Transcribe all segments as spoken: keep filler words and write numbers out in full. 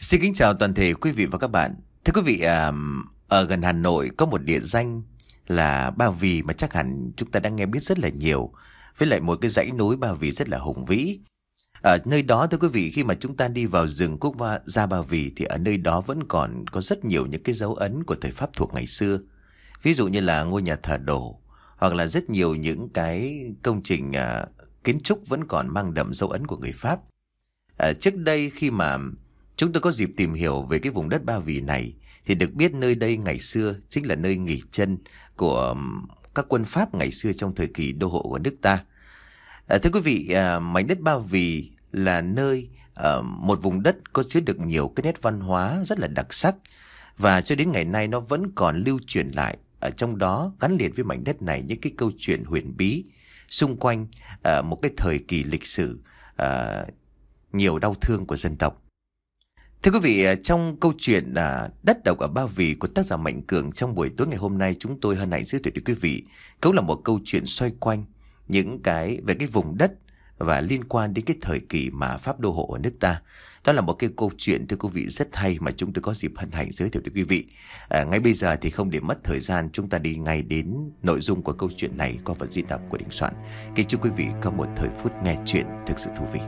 Xin kính chào toàn thể quý vị và các bạn. Thưa quý vị, à, ở gần Hà Nội có một địa danh là Ba Vì mà chắc hẳn chúng ta đang nghe biết rất là nhiều. Với lại một cái dãy núi Ba Vì rất là hùng vĩ. Ở nơi đó thưa quý vị, khi mà chúng ta đi vào rừng Quốc Gia Ba Vì thì ở nơi đó vẫn còn có rất nhiều những cái dấu ấn của thời Pháp thuộc ngày xưa. Ví dụ như là ngôi nhà thờ Đồ, hoặc là rất nhiều những cái công trình à, kiến trúc vẫn còn mang đậm dấu ấn của người Pháp. À, trước đây khi mà chúng tôi có dịp tìm hiểu về cái vùng đất Ba Vì này thì được biết nơi đây ngày xưa chính là nơi nghỉ chân của các quân Pháp ngày xưa trong thời kỳ đô hộ của nước ta. À, thưa quý vị, à, mảnh đất Ba Vì là nơi à, một vùng đất có chứa được nhiều cái nét văn hóa rất là đặc sắc, và cho đến ngày nay nó vẫn còn lưu truyền lại. Ở trong đó gắn liền với mảnh đất này những cái câu chuyện huyền bí xung quanh à, một cái thời kỳ lịch sử à, nhiều đau thương của dân tộc. Thưa quý vị, trong câu chuyện à, Đất Độc ở Ba Vì của tác giả Mạnh Cường, trong buổi tối ngày hôm nay chúng tôi hân hạnh giới thiệu đến quý vị cũng là một câu chuyện xoay quanh những cái về cái vùng đất và liên quan đến cái thời kỳ mà Pháp đô hộ ở nước ta. Đó là một cái câu chuyện thưa quý vị rất hay mà chúng tôi có dịp hân hạnh giới thiệu đến quý vị. À, ngay bây giờ thì không để mất thời gian, chúng ta đi ngay đến nội dung của câu chuyện này qua phần diễn đọc của Đình Soạn. Kính chúc quý vị có một thời phút nghe chuyện thực sự thú vị.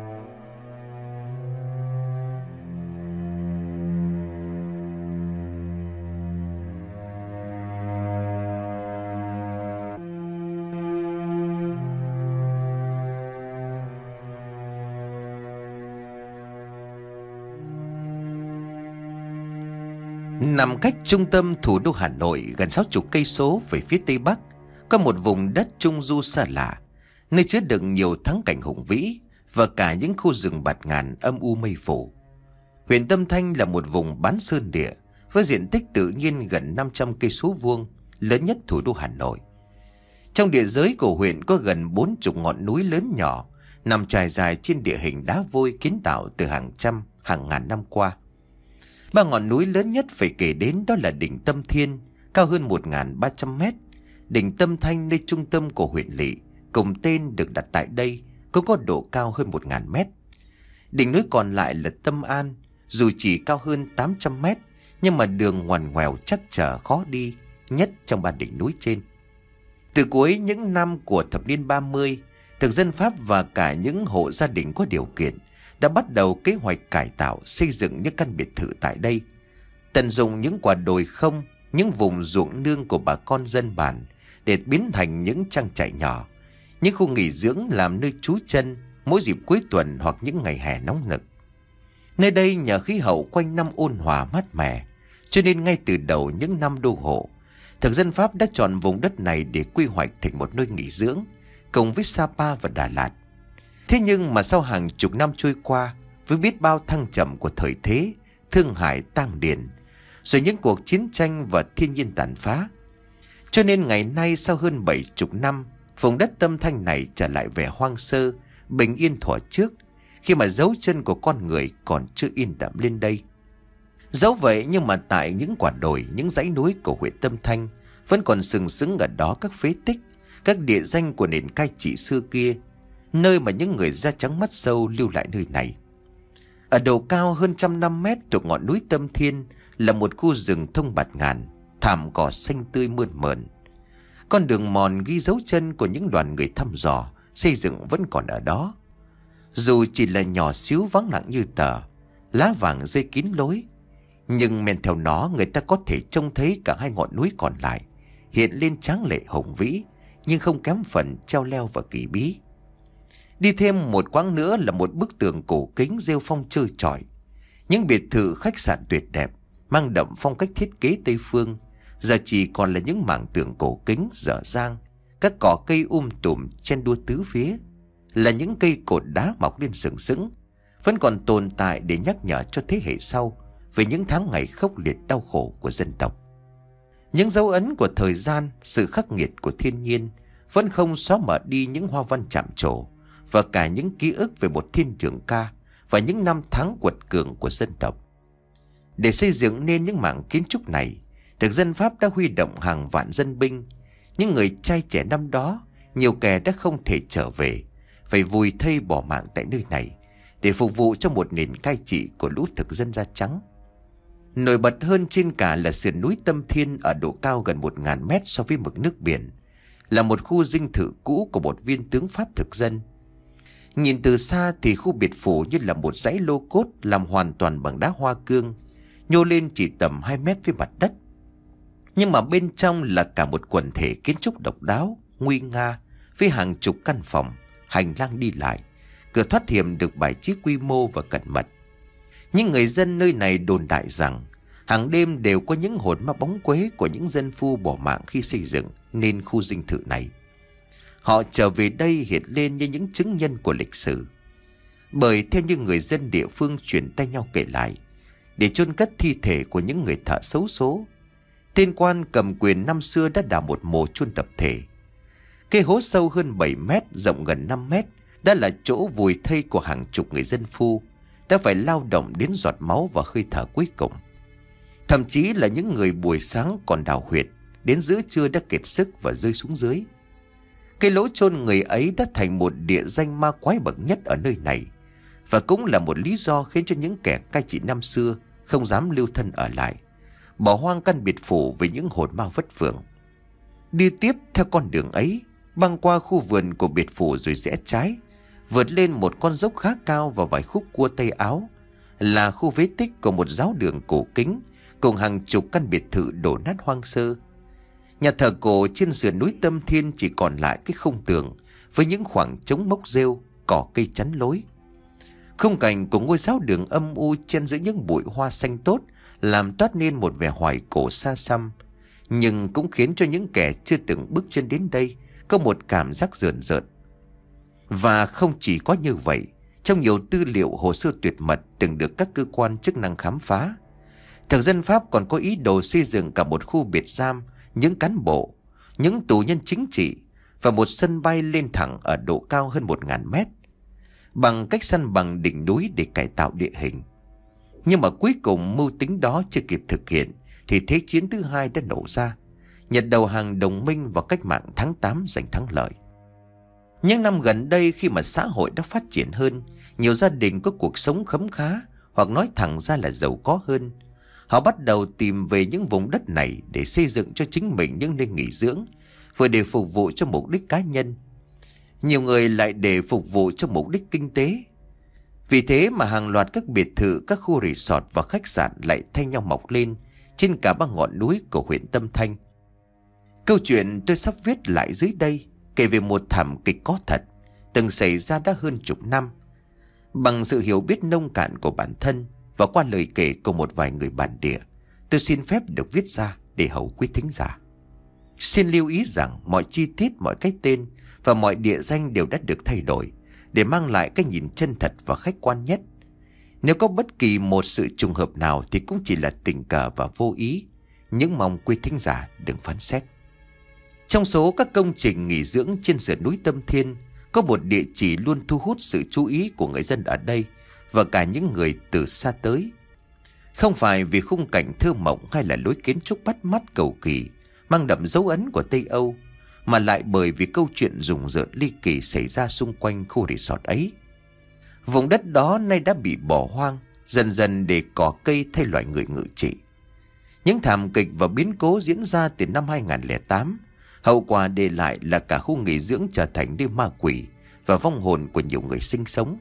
Nằm cách trung tâm thủ đô Hà Nội gần sáu mươi cây số về phía tây bắc, có một vùng đất trung du xa lạ, nơi chứa đựng nhiều thắng cảnh hùng vĩ và cả những khu rừng bạt ngàn âm u mây phủ. Huyện Tâm Thanh là một vùng bán sơn địa với diện tích tự nhiên gần năm trăm cây số vuông, lớn nhất thủ đô Hà Nội. Trong địa giới của huyện có gần bốn mươi ngọn núi lớn nhỏ nằm trải dài trên địa hình đá vôi kiến tạo từ hàng trăm, hàng ngàn năm qua. Ba ngọn núi lớn nhất phải kể đến đó là đỉnh Tâm Thiên, cao hơn một nghìn ba trăm mét. Đỉnh Tâm Thanh nơi trung tâm của huyện lỵ, cùng tên được đặt tại đây, cũng có độ cao hơn một nghìn mét. Đỉnh núi còn lại là Tâm An, dù chỉ cao hơn tám trăm mét, nhưng mà đường ngoằn ngoèo chắc trở khó đi nhất trong ba đỉnh núi trên. Từ cuối những năm của thập niên ba mươi, thực dân Pháp và cả những hộ gia đình có điều kiện đã bắt đầu kế hoạch cải tạo xây dựng những căn biệt thự tại đây, tận dụng những quả đồi không, những vùng ruộng nương của bà con dân bản để biến thành những trang trại nhỏ, những khu nghỉ dưỡng làm nơi trú chân mỗi dịp cuối tuần hoặc những ngày hè nóng nực. Nơi đây nhờ khí hậu quanh năm ôn hòa mát mẻ, cho nên ngay từ đầu những năm đô hộ, thực dân Pháp đã chọn vùng đất này để quy hoạch thành một nơi nghỉ dưỡng cùng với Sapa và Đà Lạt. Thế nhưng mà sau hàng chục năm trôi qua, với biết bao thăng trầm của thời thế, thương hại tang điền, rồi những cuộc chiến tranh và thiên nhiên tàn phá, cho nên ngày nay sau hơn bảy chục năm, vùng đất Tâm Thanh này trở lại vẻ hoang sơ, bình yên thuở trước, khi mà dấu chân của con người còn chưa in đậm lên đây. Dẫu vậy nhưng mà tại những quả đồi, những dãy núi của huyện Tâm Thanh vẫn còn sừng sững ở đó các phế tích, các địa danh của nền cai trị xưa kia, nơi mà những người da trắng mắt sâu lưu lại nơi này. Ở độ cao hơn trăm năm mét thuộc ngọn núi Tâm Thiên là một khu rừng thông bạt ngàn, thảm cỏ xanh tươi mơn mởn. Con đường mòn ghi dấu chân của những đoàn người thăm dò xây dựng vẫn còn ở đó. Dù chỉ là nhỏ xíu vắng lặng như tờ, lá vàng rơi kín lối, nhưng men theo nó người ta có thể trông thấy cả hai ngọn núi còn lại hiện lên tráng lệ hùng vĩ, nhưng không kém phần treo leo và kỳ bí. Đi thêm một quãng nữa là một bức tường cổ kính rêu phong trơ trọi, những biệt thự khách sạn tuyệt đẹp mang đậm phong cách thiết kế Tây phương, giờ chỉ còn là những mảng tường cổ kính dở dang, các cỏ cây um tùm chen đua tứ phía, là những cây cột đá mọc lên sừng sững, vẫn còn tồn tại để nhắc nhở cho thế hệ sau về những tháng ngày khốc liệt đau khổ của dân tộc. Những dấu ấn của thời gian, sự khắc nghiệt của thiên nhiên vẫn không xóa mở đi những hoa văn chạm trổ và cả những ký ức về một thiên trường ca và những năm tháng quật cường của dân tộc. Để xây dựng nên những mảng kiến trúc này, thực dân Pháp đã huy động hàng vạn dân binh. Những người trai trẻ năm đó, nhiều kẻ đã không thể trở về, phải vùi thây bỏ mạng tại nơi này, để phục vụ cho một nền cai trị của lũ thực dân da trắng. Nổi bật hơn trên cả là sườn núi Tâm Thiên ở độ cao gần một nghìn mét so với mực nước biển, là một khu dinh thự cũ của một viên tướng Pháp thực dân. Nhìn từ xa thì khu biệt phủ như là một dãy lô cốt làm hoàn toàn bằng đá hoa cương, nhô lên chỉ tầm hai mét với mặt đất. Nhưng mà bên trong là cả một quần thể kiến trúc độc đáo, nguy nga, với hàng chục căn phòng, hành lang đi lại, cửa thoát hiểm được bài trí quy mô và cẩn mật. Những người dân nơi này đồn đại rằng hàng đêm đều có những hồn ma bóng quế của những dân phu bỏ mạng khi xây dựng nên khu dinh thự này. Họ trở về đây hiện lên như những chứng nhân của lịch sử. Bởi theo như người dân địa phương truyền tay nhau kể lại, để chôn cất thi thể của những người thợ xấu số, tên quan cầm quyền năm xưa đã đào một mồ chôn tập thể. Cái hố sâu hơn bảy mét, rộng gần năm mét đã là chỗ vùi thây của hàng chục người dân phu đã phải lao động đến giọt máu và hơi thở cuối cùng. Thậm chí là những người buổi sáng còn đào huyệt, đến giữa trưa đã kiệt sức và rơi xuống dưới. Cái lỗ chôn người ấy đã thành một địa danh ma quái bậc nhất ở nơi này, và cũng là một lý do khiến cho những kẻ cai trị năm xưa không dám lưu thân ở lại, bỏ hoang căn biệt phủ với những hồn ma vất vưởng. Đi tiếp theo con đường ấy, băng qua khu vườn của biệt phủ rồi rẽ trái, vượt lên một con dốc khá cao và vài khúc cua Tây Áo, là khu phế tích của một giáo đường cổ kính cùng hàng chục căn biệt thự đổ nát hoang sơ. Nhà thờ cổ trên sườn núi Tâm Thiên chỉ còn lại cái khung tường với những khoảng trống mốc rêu, cỏ cây chắn lối. Khung cảnh của ngôi giáo đường âm u chen giữa những bụi hoa xanh tốt làm toát nên một vẻ hoài cổ xa xăm, nhưng cũng khiến cho những kẻ chưa từng bước chân đến đây có một cảm giác rợn rợn. Và không chỉ có như vậy, trong nhiều tư liệu hồ sơ tuyệt mật từng được các cơ quan chức năng khám phá, thực dân Pháp còn có ý đồ xây dựng cả một khu biệt giam những cán bộ, những tù nhân chính trị và một sân bay lên thẳng ở độ cao hơn một nghìn mét, bằng cách săn bằng đỉnh núi để cải tạo địa hình. Nhưng mà cuối cùng mưu tính đó chưa kịp thực hiện thì Thế chiến thứ hai đã nổ ra, Nhật đầu hàng đồng minh vào cách mạng tháng tám giành thắng lợi. Những năm gần đây, khi mà xã hội đã phát triển hơn, nhiều gia đình có cuộc sống khấm khá, hoặc nói thẳng ra là giàu có hơn, họ bắt đầu tìm về những vùng đất này để xây dựng cho chính mình những nơi nghỉ dưỡng, vừa để phục vụ cho mục đích cá nhân, nhiều người lại để phục vụ cho mục đích kinh tế. Vì thế mà hàng loạt các biệt thự, các khu resort và khách sạn lại thay nhau mọc lên trên cả ba ngọn núi của huyện Tâm Thanh. Câu chuyện tôi sắp viết lại dưới đây kể về một thảm kịch có thật, từng xảy ra đã hơn chục năm. Bằng sự hiểu biết nông cạn của bản thân và qua lời kể của một vài người bản địa, tôi xin phép được viết ra để hầu quý thính giả. Xin lưu ý rằng mọi chi tiết, mọi cái tên và mọi địa danh đều đã được thay đổi để mang lại cái nhìn chân thật và khách quan nhất. Nếu có bất kỳ một sự trùng hợp nào thì cũng chỉ là tình cờ và vô ý, nhưng mong quý thính giả đừng phán xét. Trong số các công trình nghỉ dưỡng trên sườn núi Tâm Thiên, có một địa chỉ luôn thu hút sự chú ý của người dân ở đây và cả những người từ xa tới. Không phải vì khung cảnh thơ mộng hay là lối kiến trúc bắt mắt cầu kỳ, mang đậm dấu ấn của Tây Âu, mà lại bởi vì câu chuyện rùng rợn ly kỳ xảy ra xung quanh khu resort ấy. Vùng đất đó nay đã bị bỏ hoang, dần dần để cỏ cây thay loài người ngự trị. Những thảm kịch và biến cố diễn ra từ năm hai không không tám, hậu quả để lại là cả khu nghỉ dưỡng trở thành nơi ma quỷ và vong hồn của nhiều người sinh sống.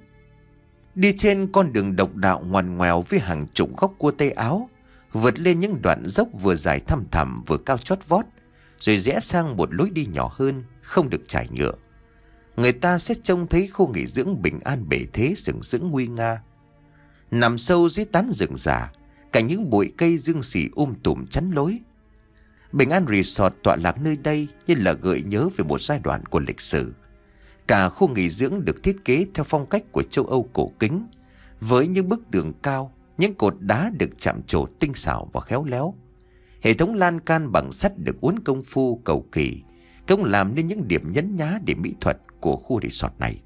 Đi trên con đường độc đạo ngoằn ngoèo với hàng chục góc cua Tây Áo, vượt lên những đoạn dốc vừa dài thăm thẳm vừa cao chót vót, rồi rẽ sang một lối đi nhỏ hơn, không được trải nhựa, người ta sẽ trông thấy khu nghỉ dưỡng Bình An bể thế sừng sững nguy nga. Nằm sâu dưới tán rừng già, cạnh những bụi cây dương xì um tùm chắn lối. Bình An Resort tọa lạc nơi đây như là gợi nhớ về một giai đoạn của lịch sử. Cả khu nghỉ dưỡng được thiết kế theo phong cách của châu Âu cổ kính, với những bức tường cao, những cột đá được chạm trổ tinh xảo và khéo léo. Hệ thống lan can bằng sắt được uốn công phu cầu kỳ, cũng làm nên những điểm nhấn nhá để mỹ thuật của khu resort này.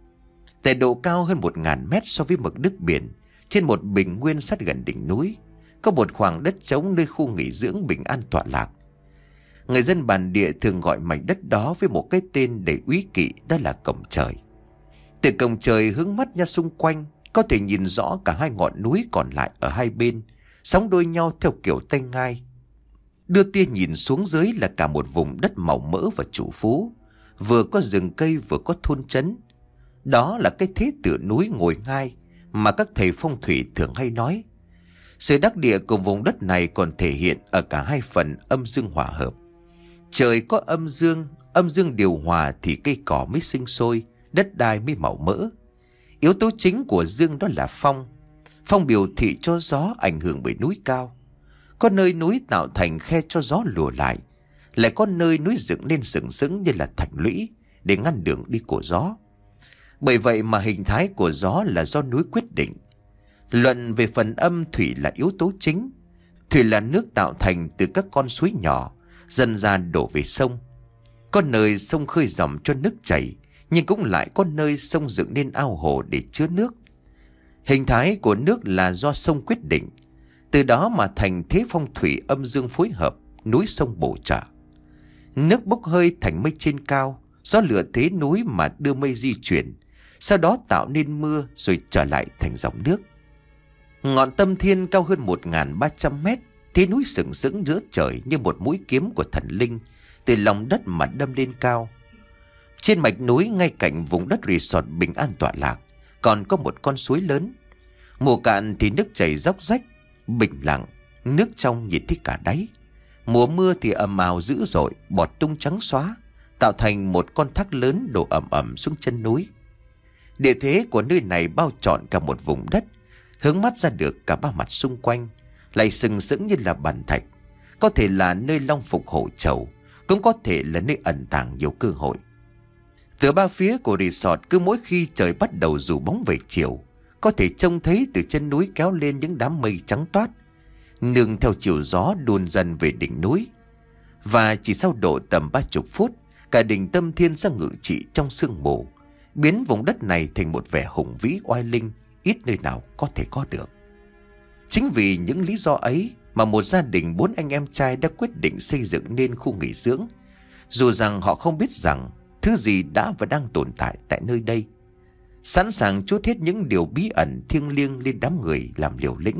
Tại độ cao hơn một nghìn mét so với mực nước biển, trên một bình nguyên sát gần đỉnh núi, có một khoảng đất trống nơi khu nghỉ dưỡng Bình An tọa lạc. Người dân bản địa thường gọi mảnh đất đó với một cái tên đầy úy kỵ, đó là Cổng Trời. Từ cổng trời hướng mắt ra xung quanh, có thể nhìn rõ cả hai ngọn núi còn lại ở hai bên, sóng đôi nhau theo kiểu tay ngai. Đưa tia nhìn xuống dưới là cả một vùng đất màu mỡ và trù phú, vừa có rừng cây vừa có thôn trấn. Đó là cái thế tựa núi ngồi ngai mà các thầy phong thủy thường hay nói. Sự đắc địa của vùng đất này còn thể hiện ở cả hai phần âm dương hòa hợp. Trời có âm dương, âm dương điều hòa thì cây cỏ mới sinh sôi, đất đai mới màu mỡ. Yếu tố chính của dương đó là phong. Phong biểu thị cho gió ảnh hưởng bởi núi cao. Có nơi núi tạo thành khe cho gió lùa lại, lại có nơi núi dựng lên sừng sững như là thạch lũy để ngăn đường đi của gió. Bởi vậy mà hình thái của gió là do núi quyết định. Luận về phần âm, thủy là yếu tố chính. Thủy là nước tạo thành từ các con suối nhỏ, dần ra đổ về sông. Có nơi sông khơi dòng cho nước chảy, nhưng cũng lại có nơi sông dựng nên ao hồ để chứa nước. Hình thái của nước là do sông quyết định. Từ đó mà thành thế phong thủy âm dương phối hợp, núi sông bổ trợ. Nước bốc hơi thành mây trên cao, gió lửa thế núi mà đưa mây di chuyển, sau đó tạo nên mưa rồi trở lại thành dòng nước. Ngọn Tâm Thiên cao hơn một nghìn ba trăm mét, thế núi sừng sững giữa trời như một mũi kiếm của thần linh, từ lòng đất mà đâm lên cao. Trên mạch núi ngay cạnh vùng đất resort bình an tọa lạc, còn có một con suối lớn. Mùa cạn thì nước chảy róc rách, bình lặng, nước trong nhìn thấy cả đáy. Mùa mưa thì ầm ào dữ dội, bọt tung trắng xóa, tạo thành một con thác lớn đổ ầm ầm xuống chân núi. Địa thế của nơi này bao trọn cả một vùng đất, hướng mắt ra được cả ba mặt xung quanh, lại sừng sững như là bàn thạch. Có thể là nơi long phục hổ trầu, cũng có thể là nơi ẩn tàng nhiều cơ hội. Từ ba phía của resort, cứ mỗi khi trời bắt đầu rủ bóng về chiều, có thể trông thấy từ chân núi kéo lên những đám mây trắng toát, nương theo chiều gió đuôn dần về đỉnh núi. Và chỉ sau độ tầm ba chục phút, cả đỉnh Tâm Thiên sẽ ngự trị trong sương mù, biến vùng đất này thành một vẻ hùng vĩ oai linh, ít nơi nào có thể có được. Chính vì những lý do ấy mà một gia đình bốn anh em trai đã quyết định xây dựng nên khu nghỉ dưỡng, dù rằng họ không biết rằng thứ gì đã và đang tồn tại tại nơi đây, sẵn sàng trút hết những điều bí ẩn thiêng liêng lên đám người làm liều lĩnh.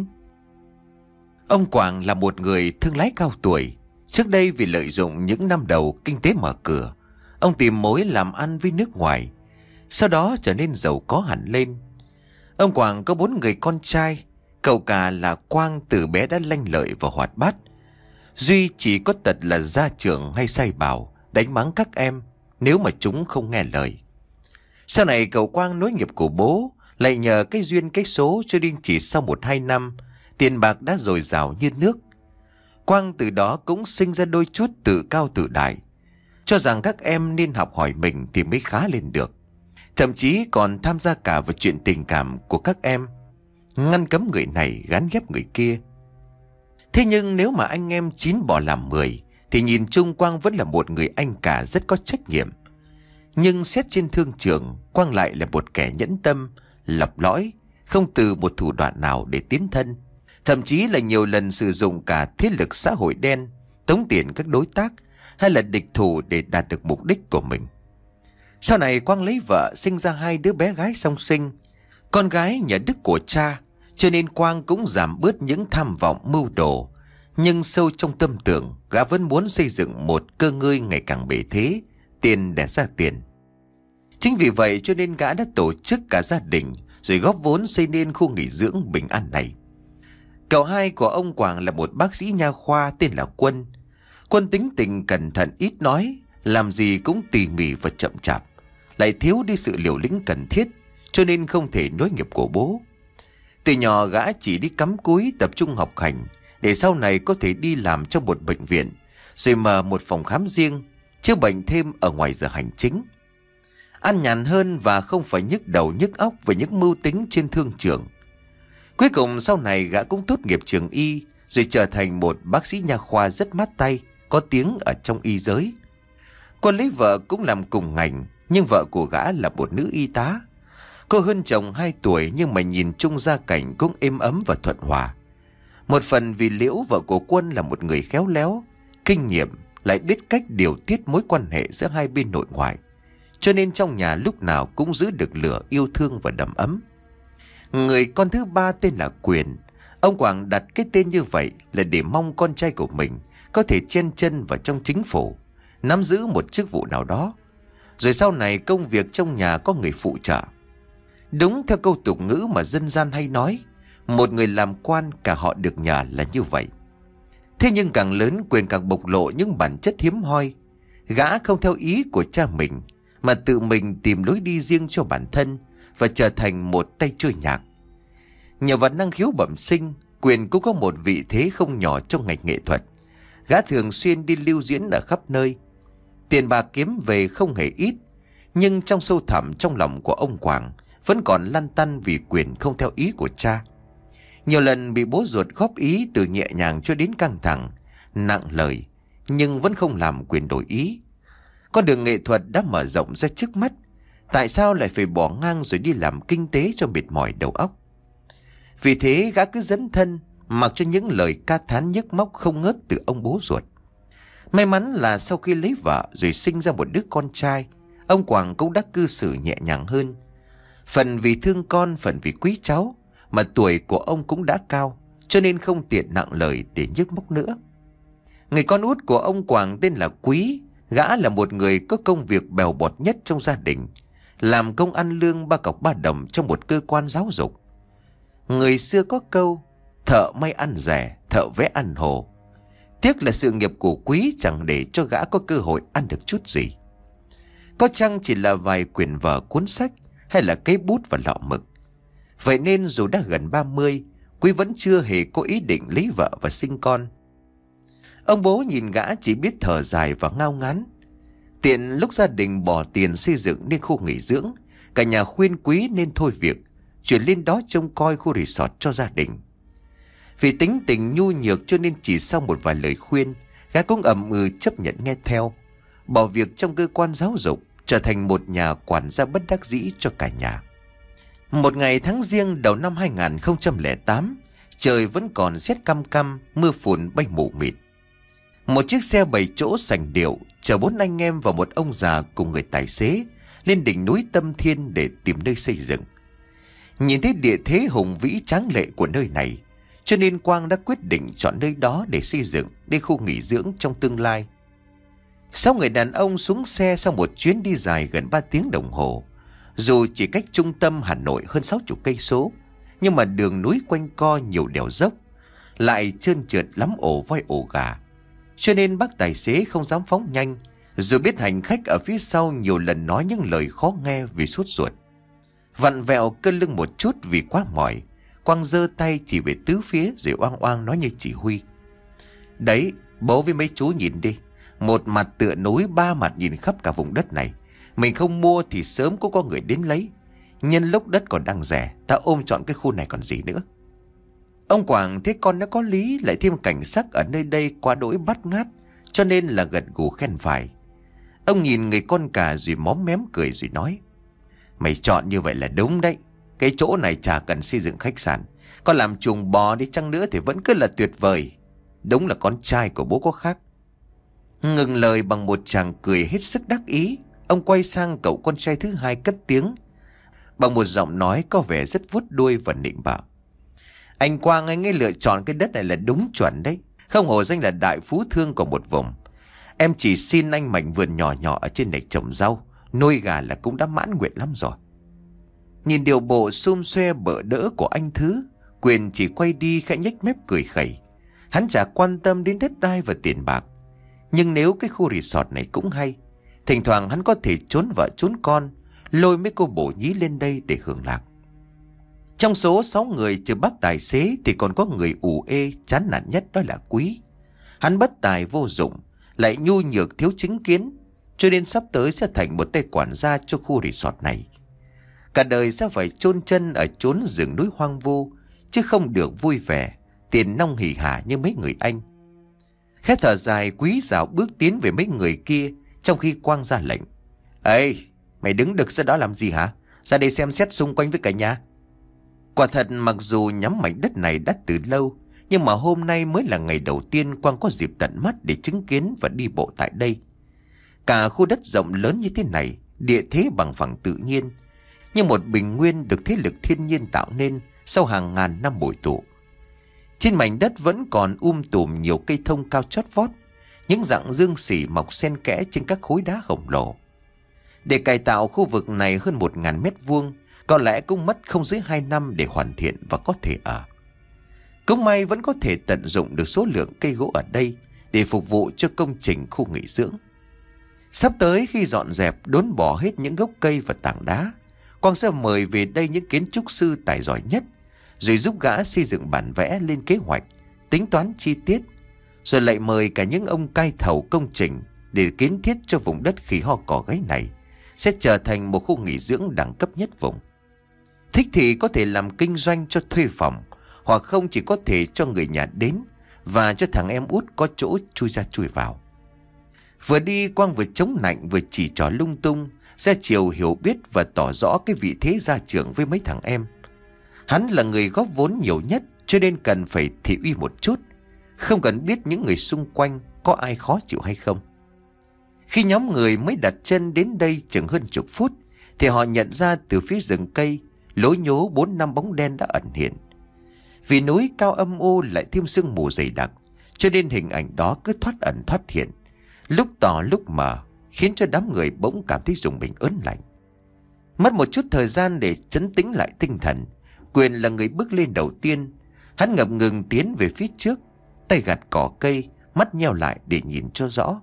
Ông Quảng là một người thương lái cao tuổi. Trước đây vì lợi dụng những năm đầu kinh tế mở cửa, ông tìm mối làm ăn với nước ngoài, sau đó trở nên giàu có hẳn lên. Ông Quảng có bốn người con trai, cậu cả là Quang từ bé đã lanh lợi và hoạt bát. Duy chỉ có tật là gia trưởng hay sai bảo, đánh mắng các em nếu mà chúng không nghe lời. Sau này cậu Quang nối nghiệp của bố, lại nhờ cái duyên cái số cho nên chỉ sau một hai năm, tiền bạc đã dồi dào như nước. Quang từ đó cũng sinh ra đôi chút tự cao tự đại, cho rằng các em nên học hỏi mình thì mới khá lên được. Thậm chí còn tham gia cả vào chuyện tình cảm của các em, ngăn cấm người này gán ghép người kia. Thế nhưng nếu mà anh em chín bỏ làm mười, thì nhìn chung Quang vẫn là một người anh cả rất có trách nhiệm. Nhưng xét trên thương trường, Quang lại là một kẻ nhẫn tâm, lọc lõi, không từ một thủ đoạn nào để tiến thân. Thậm chí là nhiều lần sử dụng cả thế lực xã hội đen, tống tiền các đối tác hay là địch thủ để đạt được mục đích của mình. Sau này Quang lấy vợ, sinh ra hai đứa bé gái song sinh. Con gái nhờ đức của cha, cho nên Quang cũng giảm bớt những tham vọng mưu đồ. Nhưng sâu trong tâm tưởng, gã vẫn muốn xây dựng một cơ ngơi ngày càng bề thế, tiền để ra tiền. Chính vì vậy cho nên gã đã tổ chức cả gia đình, rồi góp vốn xây nên khu nghỉ dưỡng bình an này. Cậu hai của ông Quảng là một bác sĩ nha khoa tên là Quân. Quân tính tình cẩn thận ít nói, làm gì cũng tỉ mỉ và chậm chạp, lại thiếu đi sự liều lĩnh cần thiết, cho nên không thể nối nghiệp của bố. Từ nhỏ gã chỉ đi cắm cúi tập trung học hành, để sau này có thể đi làm trong một bệnh viện, rồi mở một phòng khám riêng, chữa bệnh thêm ở ngoài giờ hành chính. Ăn nhàn hơn và không phải nhức đầu nhức óc về những mưu tính trên thương trường. Cuối cùng sau này gã cũng tốt nghiệp trường y, rồi trở thành một bác sĩ nha khoa rất mát tay, có tiếng ở trong y giới. Quân lấy vợ cũng làm cùng ngành, nhưng vợ của gã là một nữ y tá. Cô hơn chồng hai tuổi, nhưng mà nhìn chung gia cảnh cũng êm ấm và thuận hòa. Một phần vì Liễu, vợ của Quân, là một người khéo léo, kinh nghiệm, lại biết cách điều tiết mối quan hệ giữa hai bên nội ngoại, cho nên trong nhà lúc nào cũng giữ được lửa yêu thương và đầm ấm. Người con thứ ba tên là Quyền. Ông Quảng đặt cái tên như vậy là để mong con trai của mình có thể chen chân vào trong chính phủ, nắm giữ một chức vụ nào đó, rồi sau này công việc trong nhà có người phụ trợ. Đúng theo câu tục ngữ mà dân gian hay nói, một người làm quan cả họ được nhờ là như vậy. Thế nhưng càng lớn, Quyền càng bộc lộ những bản chất hiếm hoi. Gã không theo ý của cha mình, mà tự mình tìm lối đi riêng cho bản thân và trở thành một tay chơi nhạc. Nhờ vào năng khiếu bẩm sinh, Quyền cũng có một vị thế không nhỏ trong ngành nghệ thuật. Gã thường xuyên đi lưu diễn ở khắp nơi. Tiền bạc kiếm về không hề ít, nhưng trong sâu thẳm trong lòng của ông Quảng vẫn còn lăn tăn vì Quyền không theo ý của cha. Nhiều lần bị bố ruột góp ý từ nhẹ nhàng cho đến căng thẳng, nặng lời, nhưng vẫn không làm Quyền đổi ý. Con đường nghệ thuật đã mở rộng ra trước mắt, tại sao lại phải bỏ ngang rồi đi làm kinh tế cho mệt mỏi đầu óc? Vì thế gã cứ dấn thân, mặc cho những lời ca thán nhức móc không ngớt từ ông bố ruột. May mắn là sau khi lấy vợ rồi sinh ra một đứa con trai, ông Quảng cũng đã cư xử nhẹ nhàng hơn. Phần vì thương con, phần vì quý cháu, mà tuổi của ông cũng đã cao, cho nên không tiện nặng lời để nhức móc nữa. Người con út của ông Quảng tên là Quý. Gã là một người có công việc bèo bọt nhất trong gia đình, làm công ăn lương ba cọc ba đồng trong một cơ quan giáo dục. Người xưa có câu thợ may ăn rẻ, thợ vẽ ăn hồ. Tiếc là sự nghiệp của Quý chẳng để cho gã có cơ hội ăn được chút gì. Có chăng chỉ là vài quyển vở cuốn sách, hay là cây bút và lọ mực. Vậy nên dù đã gần ba mươi, Quý vẫn chưa hề có ý định lấy vợ và sinh con. Ông bố nhìn gã chỉ biết thở dài và ngao ngán. Tiện lúc gia đình bỏ tiền xây dựng nên khu nghỉ dưỡng, cả nhà khuyên Quý nên thôi việc, chuyển lên đó trông coi khu resort cho gia đình. Vì tính tình nhu nhược cho nên chỉ sau một vài lời khuyên, gã cũng ậm ừ chấp nhận nghe theo, bỏ việc trong cơ quan giáo dục, trở thành một nhà quản gia bất đắc dĩ cho cả nhà. Một ngày tháng Giêng đầu năm hai nghìn không trăm lẻ tám, trời vẫn còn rét căm căm, mưa phùn bay mù mịt. Một chiếc xe bảy chỗ sành điệu chở bốn anh em và một ông già cùng người tài xế lên đỉnh núi Tâm Thiên để tìm nơi xây dựng. Nhìn thấy địa thế hùng vĩ tráng lệ của nơi này, cho nên Quang đã quyết định chọn nơi đó để xây dựng nên khu nghỉ dưỡng trong tương lai. Sáu người đàn ông xuống xe sau một chuyến đi dài gần ba tiếng đồng hồ. Dù chỉ cách trung tâm Hà Nội hơn sáu mươi cây số, nhưng mà đường núi quanh co nhiều đèo dốc, lại trơn trượt lắm ổ voi ổ gà. Cho nên bác tài xế không dám phóng nhanh, dù biết hành khách ở phía sau nhiều lần nói những lời khó nghe vì sốt ruột. Vặn vẹo cơ lưng một chút vì quá mỏi, Quang giơ tay chỉ về tứ phía rồi oang oang nói như chỉ huy. Đấy, bố với mấy chú nhìn đi, một mặt tựa núi, ba mặt nhìn khắp cả vùng đất này. Mình không mua thì sớm cũng có người đến lấy. Nhân lúc đất còn đang rẻ, ta ôm trọn cái khu này còn gì nữa. Ông Quảng thấy con nó có lý, lại thêm cảnh sắc ở nơi đây quá đỗi bắt ngát, cho nên là gật gù khen phải. Ông nhìn người con cả rồi móm mém cười rồi nói: Mày chọn như vậy là đúng đấy. Cái chỗ này chả cần xây dựng khách sạn, có làm chuồng bò đi chăng nữa thì vẫn cứ là tuyệt vời. Đúng là con trai của bố có khác. Ngừng lời bằng một tràng cười hết sức đắc ý, ông quay sang cậu con trai thứ hai cất tiếng bằng một giọng nói có vẻ rất vuốt đuôi và nịnh bợ: Anh Quang, anh ấy lựa chọn cái đất này là đúng chuẩn đấy, không hổ danh là đại phú thương của một vùng. Em chỉ xin anh mảnh vườn nhỏ nhỏ ở trên này trồng rau, nuôi gà là cũng đã mãn nguyện lắm rồi. Nhìn điều bộ xum xuê bợ đỡ của anh Thứ, Quyền chỉ quay đi khẽ nhếch mép cười khẩy. Hắn chả quan tâm đến đất đai và tiền bạc, nhưng nếu cái khu resort này cũng hay, thỉnh thoảng hắn có thể trốn vợ trốn con, lôi mấy cô bổ nhí lên đây để hưởng lạc. Trong số sáu người trừ bác tài xế thì còn có người ủ ê chán nản nhất, đó là Quý. Hắn bất tài vô dụng, lại nhu nhược thiếu chính kiến, cho nên sắp tới sẽ thành một tay quản gia cho khu resort này. Cả đời sẽ phải chôn chân ở chốn rừng núi hoang vu, chứ không được vui vẻ, tiền nong hỉ hả như mấy người anh. Khẽ thở dài, Quý dạo bước tiến về mấy người kia, trong khi Quang ra lệnh: Ê, mày đứng đực ra đó làm gì hả? Ra đây xem xét xung quanh với cả nhà. Quả thật mặc dù nhắm mảnh đất này đã từ lâu, nhưng mà hôm nay mới là ngày đầu tiên Quang có dịp tận mắt để chứng kiến và đi bộ tại đây. Cả khu đất rộng lớn như thế này, địa thế bằng phẳng tự nhiên, như một bình nguyên được thế lực thiên nhiên tạo nên sau hàng ngàn năm bồi tụ. Trên mảnh đất vẫn còn um tùm nhiều cây thông cao chót vót, những rặng dương xỉ mọc xen kẽ trên các khối đá khổng lồ. Để cải tạo khu vực này hơn một ngàn mét vuông, có lẽ cũng mất không dưới hai năm để hoàn thiện và có thể ở. Cũng may vẫn có thể tận dụng được số lượng cây gỗ ở đây để phục vụ cho công trình khu nghỉ dưỡng. Sắp tới khi dọn dẹp đốn bỏ hết những gốc cây và tảng đá, Quang sẽ mời về đây những kiến trúc sư tài giỏi nhất, rồi giúp gã xây dựng bản vẽ lên kế hoạch, tính toán chi tiết, rồi lại mời cả những ông cai thầu công trình để kiến thiết cho vùng đất khỉ ho cỏ gáy này sẽ trở thành một khu nghỉ dưỡng đẳng cấp nhất vùng. Thích thì có thể làm kinh doanh cho thuê phòng, hoặc không chỉ có thể cho người nhà đến và cho thằng em út có chỗ chui ra chui vào. Vừa đi, Quang vừa chống nạnh vừa chỉ trỏ lung tung, ra chiều hiểu biết và tỏ rõ cái vị thế gia trưởng với mấy thằng em. Hắn là người góp vốn nhiều nhất, cho nên cần phải thị uy một chút, không cần biết những người xung quanh có ai khó chịu hay không. Khi nhóm người mới đặt chân đến đây chừng hơn chục phút, thì họ nhận ra từ phía rừng cây lối nhố bốn năm bóng đen đã ẩn hiện. Vì núi cao âm u lại thêm sương mù dày đặc, cho nên hình ảnh đó cứ thoát ẩn thoát hiện, lúc tỏ lúc mờ, khiến cho đám người bỗng cảm thấy rùng mình ớn lạnh. Mất một chút thời gian để trấn tĩnh lại tinh thần, Quyền là người bước lên đầu tiên. Hắn ngập ngừng tiến về phía trước, tay gạt cỏ cây, mắt nheo lại để nhìn cho rõ.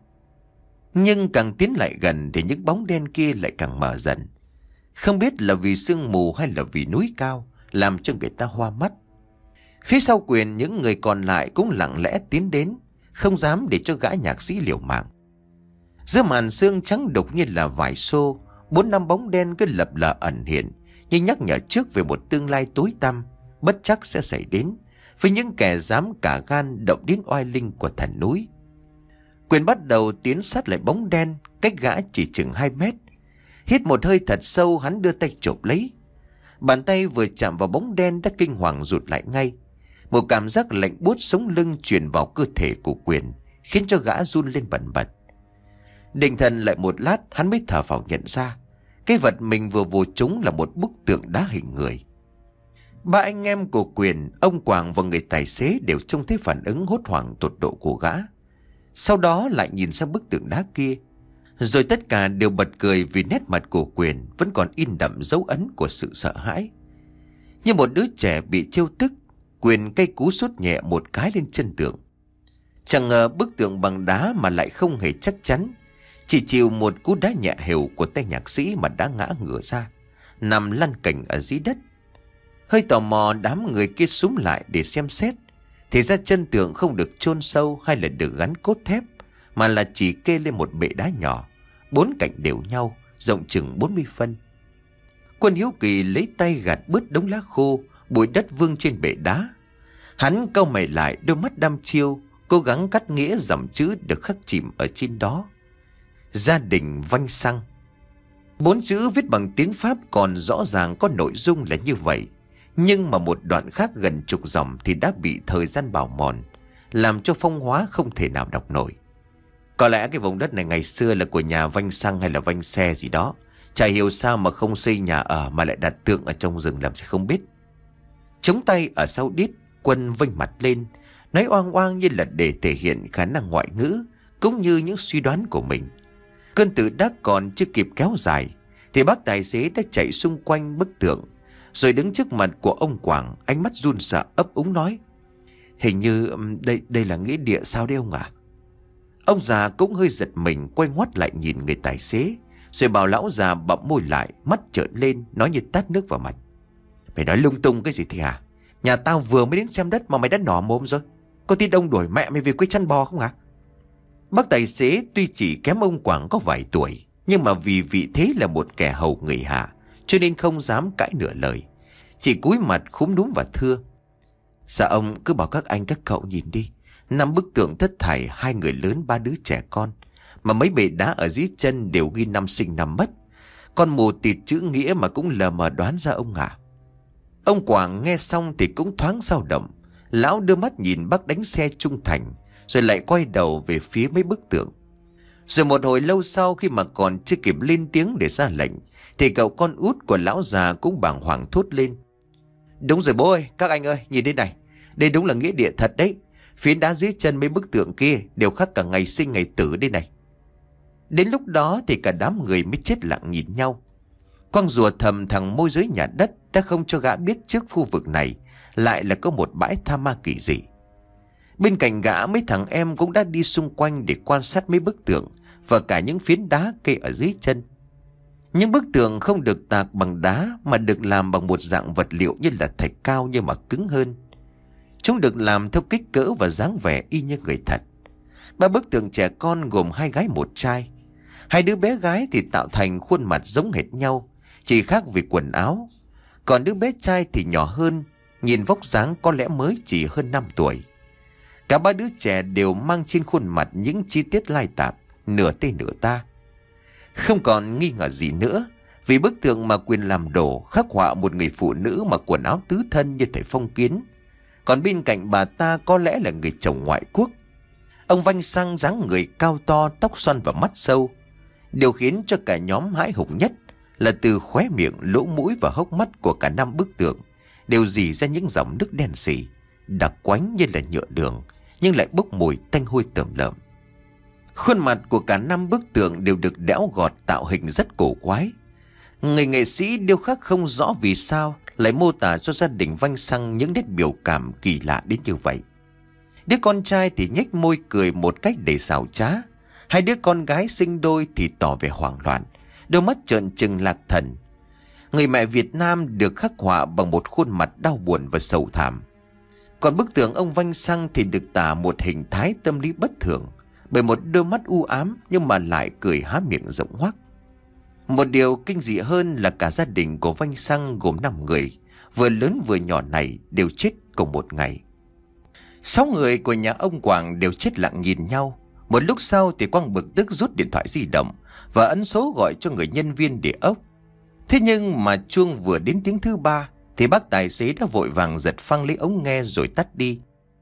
Nhưng càng tiến lại gần thì những bóng đen kia lại càng mờ dần. Không biết là vì sương mù hay là vì núi cao, làm cho người ta hoa mắt. Phía sau Quyền, những người còn lại cũng lặng lẽ tiến đến, không dám để cho gã nhạc sĩ liều mạng. Giữa màn sương trắng đục như là vải xô, bốn năm bóng đen cứ lập lờ ẩn hiện, như nhắc nhở trước về một tương lai tối tăm bất chắc sẽ xảy đến với những kẻ dám cả gan động đến oai linh của thần núi. Quyền bắt đầu tiến sát lại bóng đen, cách gã chỉ chừng hai mét. Hít một hơi thật sâu, hắn đưa tay chộp lấy. Bàn tay vừa chạm vào bóng đen đã kinh hoàng rụt lại ngay. Một cảm giác lạnh buốt sống lưng truyền vào cơ thể của Quyền, khiến cho gã run lên bần bật. Định thần lại một lát, hắn mới thở phào nhận ra cái vật mình vừa vồ trúng là một bức tượng đá hình người. Ba anh em của Quyền, ông Quảng và người tài xế đều trông thấy phản ứng hốt hoảng tột độ của gã. Sau đó lại nhìn sang bức tượng đá kia, rồi tất cả đều bật cười vì nét mặt của Quyền vẫn còn in đậm dấu ấn của sự sợ hãi. Như một đứa trẻ bị trêu tức, Quyền cay cú sút nhẹ một cái lên chân tượng. Chẳng ngờ bức tượng bằng đá mà lại không hề chắc chắn, chỉ chịu một cú đá nhẹ hều của tay nhạc sĩ mà đã ngã ngửa ra, nằm lăn cành ở dưới đất. Hơi tò mò, đám người kia xúm lại để xem xét, thì ra chân tượng không được chôn sâu hay là được gắn cốt thép, mà là chỉ kê lên một bệ đá nhỏ, bốn cạnh đều nhau, rộng chừng bốn mươi phân. Quân hiếu kỳ lấy tay gạt bớt đống lá khô, bụi đất vương trên bệ đá. Hắn cau mày lại, đôi mắt đăm chiêu, cố gắng cắt nghĩa dòng chữ được khắc chìm ở trên đó: Gia đình Vanh Xăng. Bốn chữ viết bằng tiếng Pháp còn rõ ràng có nội dung là như vậy, nhưng mà một đoạn khác gần chục dòng thì đã bị thời gian bào mòn, làm cho phong hóa không thể nào đọc nổi. Có lẽ cái vùng đất này ngày xưa là của nhà Vanh Xăng hay là Vanh Xe gì đó. Chả hiểu sao mà không xây nhà ở mà lại đặt tượng ở trong rừng, làm gì không biết. Chống tay ở sau đít, Quân vênh mặt lên, nói oang oang như là để thể hiện khả năng ngoại ngữ cũng như những suy đoán của mình. Cơn tự đắc còn chưa kịp kéo dài thì bác tài xế đã chạy xung quanh bức tượng, rồi đứng trước mặt của ông Quảng, ánh mắt run sợ ấp úng nói: Hình như đây đây là nghĩa địa sao đấy ông ạ? À? Ông già cũng hơi giật mình, quay ngoắt lại nhìn người tài xế, rồi bảo lão già bậm môi lại, mắt trợn lên, nói như tát nước vào mặt: Mày nói lung tung cái gì thế hả? Nhà tao vừa mới đến xem đất mà mày đã nỏ mồm rồi. Có tin ông đuổi mẹ mày về quê chăn bò không hả? Bác tài xế tuy chỉ kém ông Quảng có vài tuổi, nhưng mà vì vị thế là một kẻ hầu người hạ, cho nên không dám cãi nửa lời, chỉ cúi mặt khúm núm và thưa: Dạ ông cứ bảo các anh các cậu nhìn đi, năm bức tượng thất thải, hai người lớn ba đứa trẻ con, mà mấy bệ đá ở dưới chân đều ghi năm sinh năm mất. Con mù tịt chữ nghĩa mà cũng lờ mờ đoán ra ông ạ. À. Ông Quảng nghe xong thì cũng thoáng dao động. Lão đưa mắt nhìn bác đánh xe trung thành, rồi lại quay đầu về phía mấy bức tượng. Rồi một hồi lâu sau, khi mà còn chưa kịp lên tiếng để ra lệnh, thì cậu con út của lão già cũng bàng hoàng thốt lên: Đúng rồi bố ơi, các anh ơi, nhìn đây này. Đây đúng là nghĩa địa thật đấy. Phiến đá dưới chân mấy bức tượng kia đều khắc cả ngày sinh ngày tử đây này. Đến lúc đó thì cả đám người mới chết lặng nhìn nhau. Quang rùa thầm thằng môi giới nhà đất đã không cho gã biết trước khu vực này lại là có một bãi tha ma kỳ dị. Bên cạnh gã, mấy thằng em cũng đã đi xung quanh để quan sát mấy bức tượng và cả những phiến đá kê ở dưới chân. Những bức tượng không được tạc bằng đá mà được làm bằng một dạng vật liệu như là thạch cao nhưng mà cứng hơn. Chúng được làm theo kích cỡ và dáng vẻ y như người thật. Ba bức tượng trẻ con gồm hai gái một trai. Hai đứa bé gái thì tạo thành khuôn mặt giống hệt nhau, chỉ khác về quần áo. Còn đứa bé trai thì nhỏ hơn, nhìn vóc dáng có lẽ mới chỉ hơn năm tuổi. Cả ba đứa trẻ đều mang trên khuôn mặt những chi tiết lai tạp, nửa tê nửa ta. Không còn nghi ngờ gì nữa, vì bức tượng mà Quyền làm đổ khắc họa một người phụ nữ mặc quần áo tứ thân như thể phong kiến. Còn bên cạnh bà ta có lẽ là người chồng ngoại quốc. Ông Vanh Sang dáng người cao to, tóc xoăn và mắt sâu. Điều khiến cho cả nhóm hãi hùng nhất là từ khóe miệng, lỗ mũi và hốc mắt của cả năm bức tượng đều rỉ ra những dòng nước đen sì, đặc quánh như là nhựa đường, nhưng lại bốc mùi tanh hôi tởm lợm. Khuôn mặt của cả năm bức tượng đều được đẽo gọt tạo hình rất cổ quái. Người nghệ sĩ điêu khắc không rõ vì sao lại mô tả cho gia đình Vanh Sang những nét biểu cảm kỳ lạ đến như vậy. Đứa con trai thì nhếch môi cười một cách đầy xảo trá. Hai đứa con gái sinh đôi thì tỏ vẻ hoảng loạn, đôi mắt trợn trừng lạc thần. Người mẹ Việt Nam được khắc họa bằng một khuôn mặt đau buồn và sầu thảm. Còn bức tượng ông Vanh Sang thì được tả một hình thái tâm lý bất thường, bởi một đôi mắt u ám nhưng mà lại cười há miệng rộng hoác. Một điều kinh dị hơn là cả gia đình của Vanh Sang gồm năm người, vừa lớn vừa nhỏ này đều chết cùng một ngày. Sáu người của nhà ông Quảng đều chết lặng nhìn nhau. Một lúc sau thì Quang bực tức rút điện thoại di động và ấn số gọi cho người nhân viên địa ốc. Thế nhưng mà chuông vừa đến tiếng thứ ba thì bác tài xế đã vội vàng giật phăng lấy ống nghe rồi tắt đi.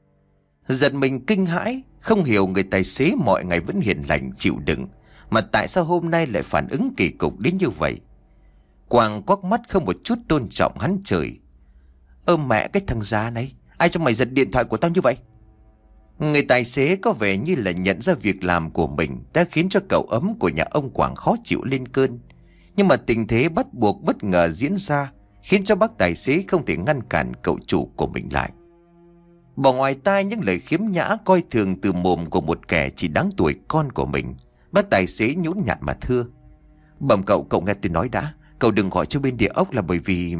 Giật mình kinh hãi, không hiểu người tài xế mọi ngày vẫn hiền lành chịu đựng, mà tại sao hôm nay lại phản ứng kỳ cục đến như vậy. Quang quắc mắt không một chút tôn trọng hắn chửi: Ơ mẹ cái thằng già này, ai cho mày giật điện thoại của tao như vậy? Người tài xế có vẻ như là nhận ra việc làm của mình đã khiến cho cậu ấm của nhà ông Quảng khó chịu lên cơn. Nhưng mà tình thế bắt buộc bất ngờ diễn ra khiến cho bác tài xế không thể ngăn cản cậu chủ của mình lại. Bỏ ngoài tai những lời khiếm nhã coi thường từ mồm của một kẻ chỉ đáng tuổi con của mình, bác tài xế nhũn nhạt mà thưa: Bẩm cậu, cậu nghe tôi nói đã, cậu đừng gọi cho bên địa ốc là bởi vì...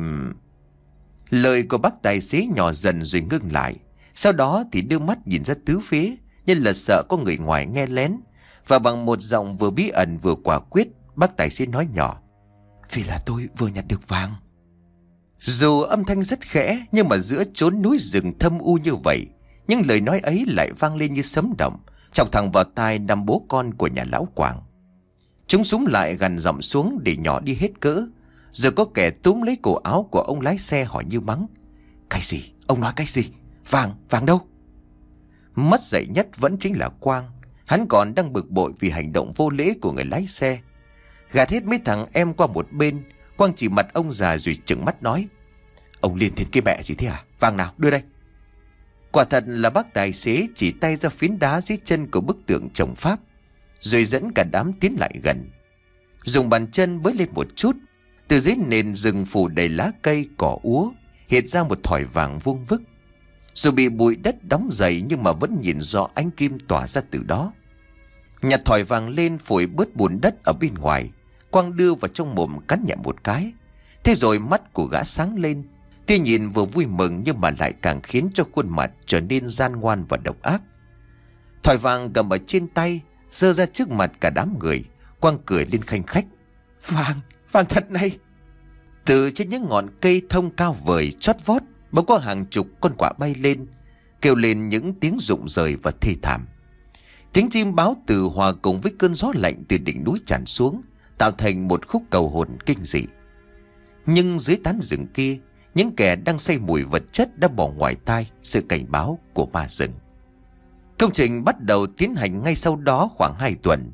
Lời của bác tài xế nhỏ dần rồi ngưng lại. Sau đó thì đưa mắt nhìn ra tứ phía, như là sợ có người ngoài nghe lén. Và bằng một giọng vừa bí ẩn vừa quả quyết, bác tài xế nói nhỏ: Vì là tôi vừa nhặt được vàng. Dù âm thanh rất khẽ, nhưng mà giữa chốn núi rừng thâm u như vậy, những lời nói ấy lại vang lên như sấm động, chọc thẳng vào tai năm bố con của nhà lão Quảng. Chúng súng lại gằn giọng xuống để nhỏ đi hết cỡ. Rồi có kẻ túm lấy cổ áo của ông lái xe hỏi như mắng: Cái gì? Ông nói cái gì? Vàng, vàng đâu? Mất dạy nhất vẫn chính là Quang. Hắn còn đang bực bội vì hành động vô lễ của người lái xe. Gạt hết mấy thằng em qua một bên, Quang chỉ mặt ông già rồi trừng mắt nói: Ông liên thiên cái mẹ gì thế à? Vàng nào, đưa đây. Quả thật là bác tài xế chỉ tay ra phiến đá dưới chân của bức tượng chồng Pháp, rồi dẫn cả đám tiến lại gần. Dùng bàn chân bới lên một chút, từ dưới nền rừng phủ đầy lá cây cỏ úa hiện ra một thỏi vàng vuông vức. Dù bị bụi đất đóng dày nhưng mà vẫn nhìn rõ ánh kim tỏa ra từ đó. Nhặt thỏi vàng lên phủi bớt bùn đất ở bên ngoài, Quang đưa vào trong mồm cắn nhẹ một cái. Thế rồi mắt của gã sáng lên, tia nhìn vừa vui mừng nhưng mà lại càng khiến cho khuôn mặt trở nên gian ngoan và độc ác. Thỏi vàng cầm ở trên tay, giơ ra trước mặt cả đám người, Quang cười lên khanh khách: Vàng, vàng thật này! Từ trên những ngọn cây thông cao vời chót vót, bỗng có hàng chục con quạ bay lên, kêu lên những tiếng rụng rời và thê thảm. Tiếng chim báo từ hòa cùng với cơn gió lạnh từ đỉnh núi tràn xuống, tạo thành một khúc cầu hồn kinh dị. Nhưng dưới tán rừng kia, những kẻ đang say mùi vật chất đã bỏ ngoài tai sự cảnh báo của ma rừng. Công trình bắt đầu tiến hành ngay sau đó khoảng hai tuần,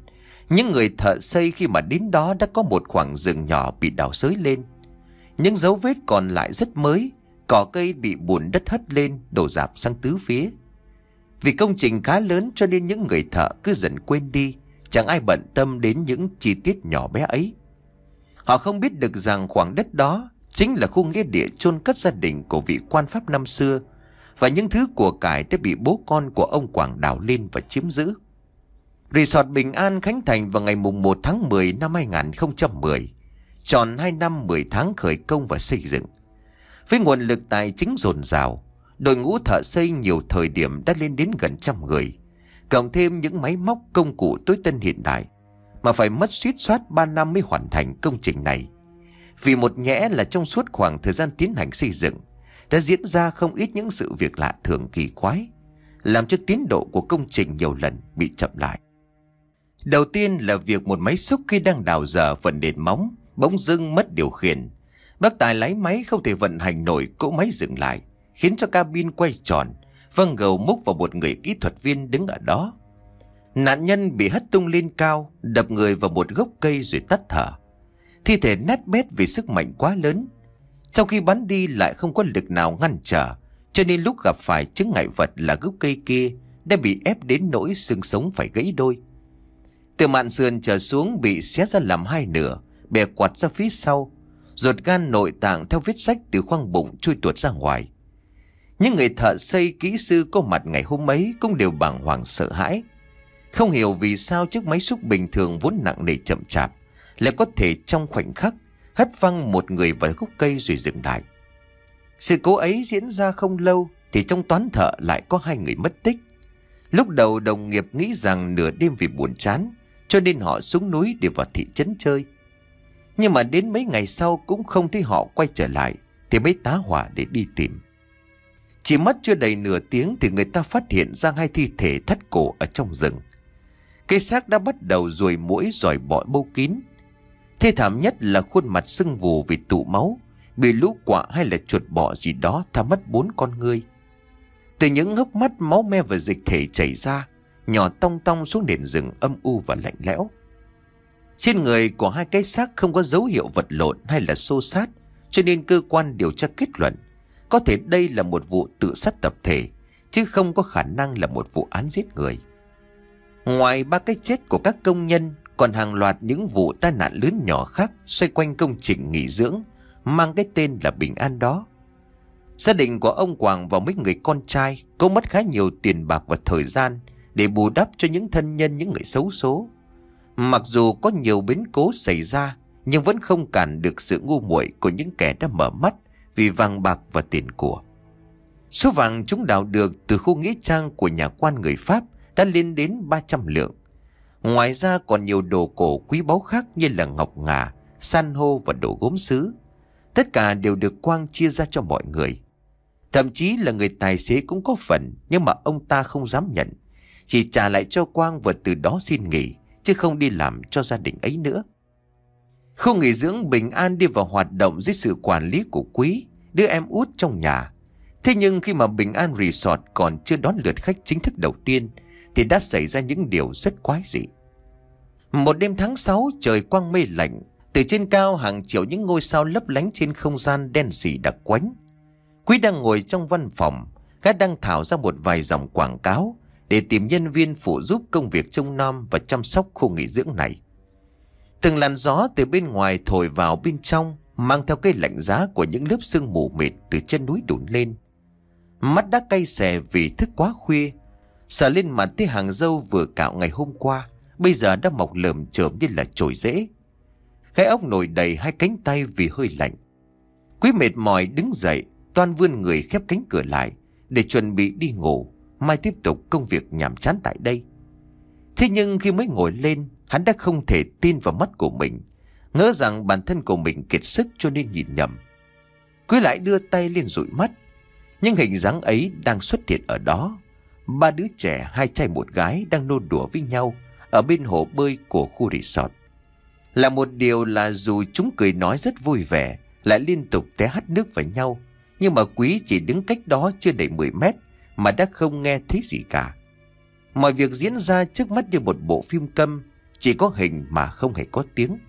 Những người thợ xây khi mà đến đó đã có một khoảng rừng nhỏ bị đào xới lên. Những dấu vết còn lại rất mới, cỏ cây bị bùn đất hất lên đổ rạp sang tứ phía. Vì công trình khá lớn cho nên những người thợ cứ dần quên đi, chẳng ai bận tâm đến những chi tiết nhỏ bé ấy. Họ không biết được rằng khoảng đất đó chính là khu nghĩa địa chôn cất gia đình của vị quan Pháp năm xưa, và những thứ của cải đã bị bố con của ông Quảng đào lên và chiếm giữ. Resort Bình An khánh thành vào ngày mùng một tháng mười năm hai nghìn không trăm mười, tròn hai năm mười tháng khởi công và xây dựng. Với nguồn lực tài chính dồi dào, đội ngũ thợ xây nhiều thời điểm đã lên đến gần trăm người, cộng thêm những máy móc công cụ tối tân hiện đại, mà phải mất suýt soát ba năm mới hoàn thành công trình này. Vì một nhẽ là trong suốt khoảng thời gian tiến hành xây dựng đã diễn ra không ít những sự việc lạ thường kỳ quái, làm cho tiến độ của công trình nhiều lần bị chậm lại. Đầu tiên là việc một máy xúc khi đang đào dở phần nền móng bỗng dưng mất điều khiển. Bác tài lái máy không thể vận hành nổi, cỗ máy dừng lại, khiến cho cabin quay tròn, vâng gầu múc vào một người kỹ thuật viên đứng ở đó. Nạn nhân bị hất tung lên cao, đập người vào một gốc cây rồi tắt thở. Thi thể nát bét vì sức mạnh quá lớn. Trong khi bắn đi lại không có lực nào ngăn trở, cho nên lúc gặp phải chướng ngại vật là gốc cây kia đã bị ép đến nỗi xương sống phải gãy đôi. Từ mạn sườn trở xuống bị xé ra làm hai nửa, bè quạt ra phía sau, ruột gan nội tạng theo vết rách từ khoang bụng trôi tuột ra ngoài. Những người thợ xây kỹ sư có mặt ngày hôm ấy cũng đều bàng hoàng sợ hãi, không hiểu vì sao chiếc máy xúc bình thường vốn nặng nề chậm chạp lại có thể trong khoảnh khắc hất văng một người vào gốc cây rồi dừng lại. Sự cố ấy diễn ra không lâu thì trong toán thợ lại có hai người mất tích. Lúc đầu đồng nghiệp nghĩ rằng nửa đêm vì buồn chán cho nên họ xuống núi để vào thị trấn chơi, nhưng mà đến mấy ngày sau cũng không thấy họ quay trở lại, thì mới tá hỏa để đi tìm. Chỉ mất chưa đầy nửa tiếng thì người ta phát hiện ra hai thi thể thắt cổ ở trong rừng. Cái xác đã bắt đầu ruồi muỗi giòi bọ bâu kín. Thê thảm nhất là khuôn mặt sưng vù vì tụ máu, bị lũ quạ hay là chuột bọ gì đó tha mất bốn con ngươi. Từ những hốc mắt máu me và dịch thể chảy ra, nhỏ tong tong xuống nền rừng âm u và lạnh lẽo. Trên người của hai cái xác không có dấu hiệu vật lộn hay là xô xát, cho nên cơ quan điều tra kết luận có thể đây là một vụ tự sát tập thể, chứ không có khả năng là một vụ án giết người. Ngoài ba cái chết của các công nhân, còn hàng loạt những vụ tai nạn lớn nhỏ khác xoay quanh công trình nghỉ dưỡng mang cái tên là Bình An đó. Gia đình của ông Quảng và mấy người con trai cũng mất khá nhiều tiền bạc và thời gian để bù đắp cho những thân nhân những người xấu số. Mặc dù có nhiều biến cố xảy ra, nhưng vẫn không cản được sự ngu muội của những kẻ đã mở mắt vì vàng bạc và tiền của. Số vàng chúng đào được từ khu nghĩa trang của nhà quan người Pháp đã lên đến ba trăm lượng. Ngoài ra còn nhiều đồ cổ quý báu khác như là ngọc ngà, san hô và đồ gốm sứ. Tất cả đều được Quang chia ra cho mọi người. Thậm chí là người tài xế cũng có phần, nhưng mà ông ta không dám nhận, chỉ trả lại cho Quang và từ đó xin nghỉ, chứ không đi làm cho gia đình ấy nữa. Khu nghỉ dưỡng Bình An đi vào hoạt động dưới sự quản lý của Quý, đứa em út trong nhà. Thế nhưng khi mà Bình An Resort còn chưa đón lượt khách chính thức đầu tiên thì đã xảy ra những điều rất quái dị. Một đêm tháng sáu, trời quang mây lạnh, từ trên cao hàng triệu những ngôi sao lấp lánh trên không gian đen sì đặc quánh. Quý đang ngồi trong văn phòng, gã đang thảo ra một vài dòng quảng cáo để tìm nhân viên phụ giúp công việc trông nom và chăm sóc khu nghỉ dưỡng này. Từng làn gió từ bên ngoài thổi vào bên trong, mang theo cái lạnh giá của những lớp sương mù mịt từ chân núi đùn lên. Mắt đã cay xè vì thức quá khuya, sờ lên mặt thấy hàng râu vừa cạo ngày hôm qua bây giờ đã mọc lởm chởm như là chồi rễ. Cái óc nổi đầy hai cánh tay vì hơi lạnh. Quý mệt mỏi đứng dậy, toan vươn người khép cánh cửa lại để chuẩn bị đi ngủ, mai tiếp tục công việc nhàm chán tại đây. Thế nhưng khi mới ngồi lên, hắn đã không thể tin vào mắt của mình, ngỡ rằng bản thân của mình kiệt sức cho nên nhìn nhầm. Quý lại đưa tay lên dụi mắt, nhưng hình dáng ấy đang xuất hiện ở đó. Ba đứa trẻ, hai trai một gái đang nô đùa với nhau ở bên hồ bơi của khu resort. Là một điều là dù chúng cười nói rất vui vẻ, lại liên tục té hắt nước vào nhau, nhưng mà Quý chỉ đứng cách đó chưa đầy mười mét mà đã không nghe thấy gì cả. Mọi việc diễn ra trước mắt như một bộ phim câm, chỉ có hình mà không hề có tiếng.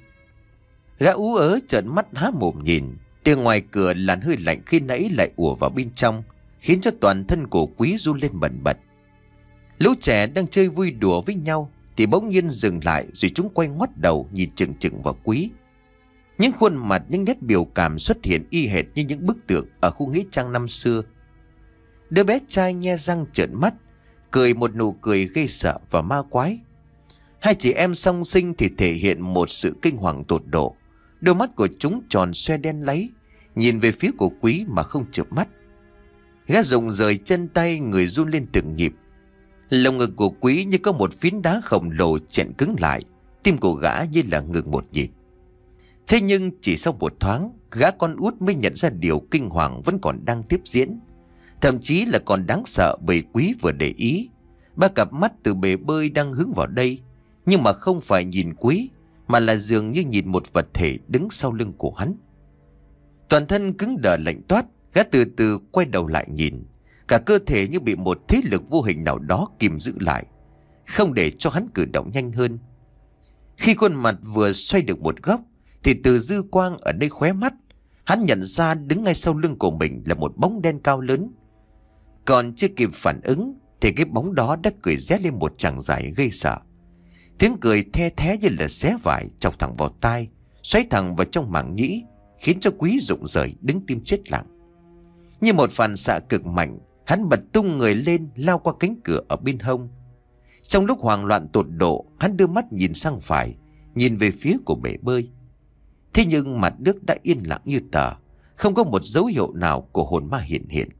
Gã ú ớ trợn mắt há mồm nhìn. Từ ngoài cửa làn hơi lạnh khi nãy lại ùa vào bên trong, khiến cho toàn thân của Quý run lên bần bật. Lũ trẻ đang chơi vui đùa với nhau thì bỗng nhiên dừng lại, rồi chúng quay ngoắt đầu nhìn chừng chừng vào Quý. Những khuôn mặt, những nét biểu cảm xuất hiện y hệt như những bức tượng ở khu nghĩa trang năm xưa. Đứa bé trai nhe răng trợn mắt, cười một nụ cười gây sợ và ma quái. Hai chị em song sinh thì thể hiện một sự kinh hoàng tột độ. Đôi mắt của chúng tròn xoe đen láy, nhìn về phía của Quý mà không chợp mắt. Gã rụng rời chân tay, người run lên từng nhịp. Lồng ngực của Quý như có một phiến đá khổng lồ chẹn cứng lại, tim của gã như là ngừng một nhịp. Thế nhưng chỉ sau một thoáng, gã con út mới nhận ra điều kinh hoàng vẫn còn đang tiếp diễn. Thậm chí là còn đáng sợ bởi Quý vừa để ý. Ba cặp mắt từ bể bơi đang hướng vào đây, nhưng mà không phải nhìn Quý, mà là dường như nhìn một vật thể đứng sau lưng của hắn. Toàn thân cứng đờ lạnh toát, gã từ từ quay đầu lại nhìn. Cả cơ thể như bị một thế lực vô hình nào đó kìm giữ lại, không để cho hắn cử động nhanh hơn. Khi khuôn mặt vừa xoay được một góc, thì từ dư quang ở nơi khóe mắt, hắn nhận ra đứng ngay sau lưng của mình là một bóng đen cao lớn. Còn chưa kịp phản ứng thì cái bóng đó đã cười rét lên một tràng dài gây sợ. Tiếng cười the thé như là xé vải chọc thẳng vào tai, xoáy thẳng vào trong màng nhĩ, khiến cho Quý rụng rời đứng tim chết lặng. Như một phản xạ cực mạnh, hắn bật tung người lên, lao qua cánh cửa ở bên hông. Trong lúc hoảng loạn tột độ, hắn đưa mắt nhìn sang phải, nhìn về phía của bể bơi. Thế nhưng mặt nước đã yên lặng như tờ, không có một dấu hiệu nào của hồn ma hiện hiện.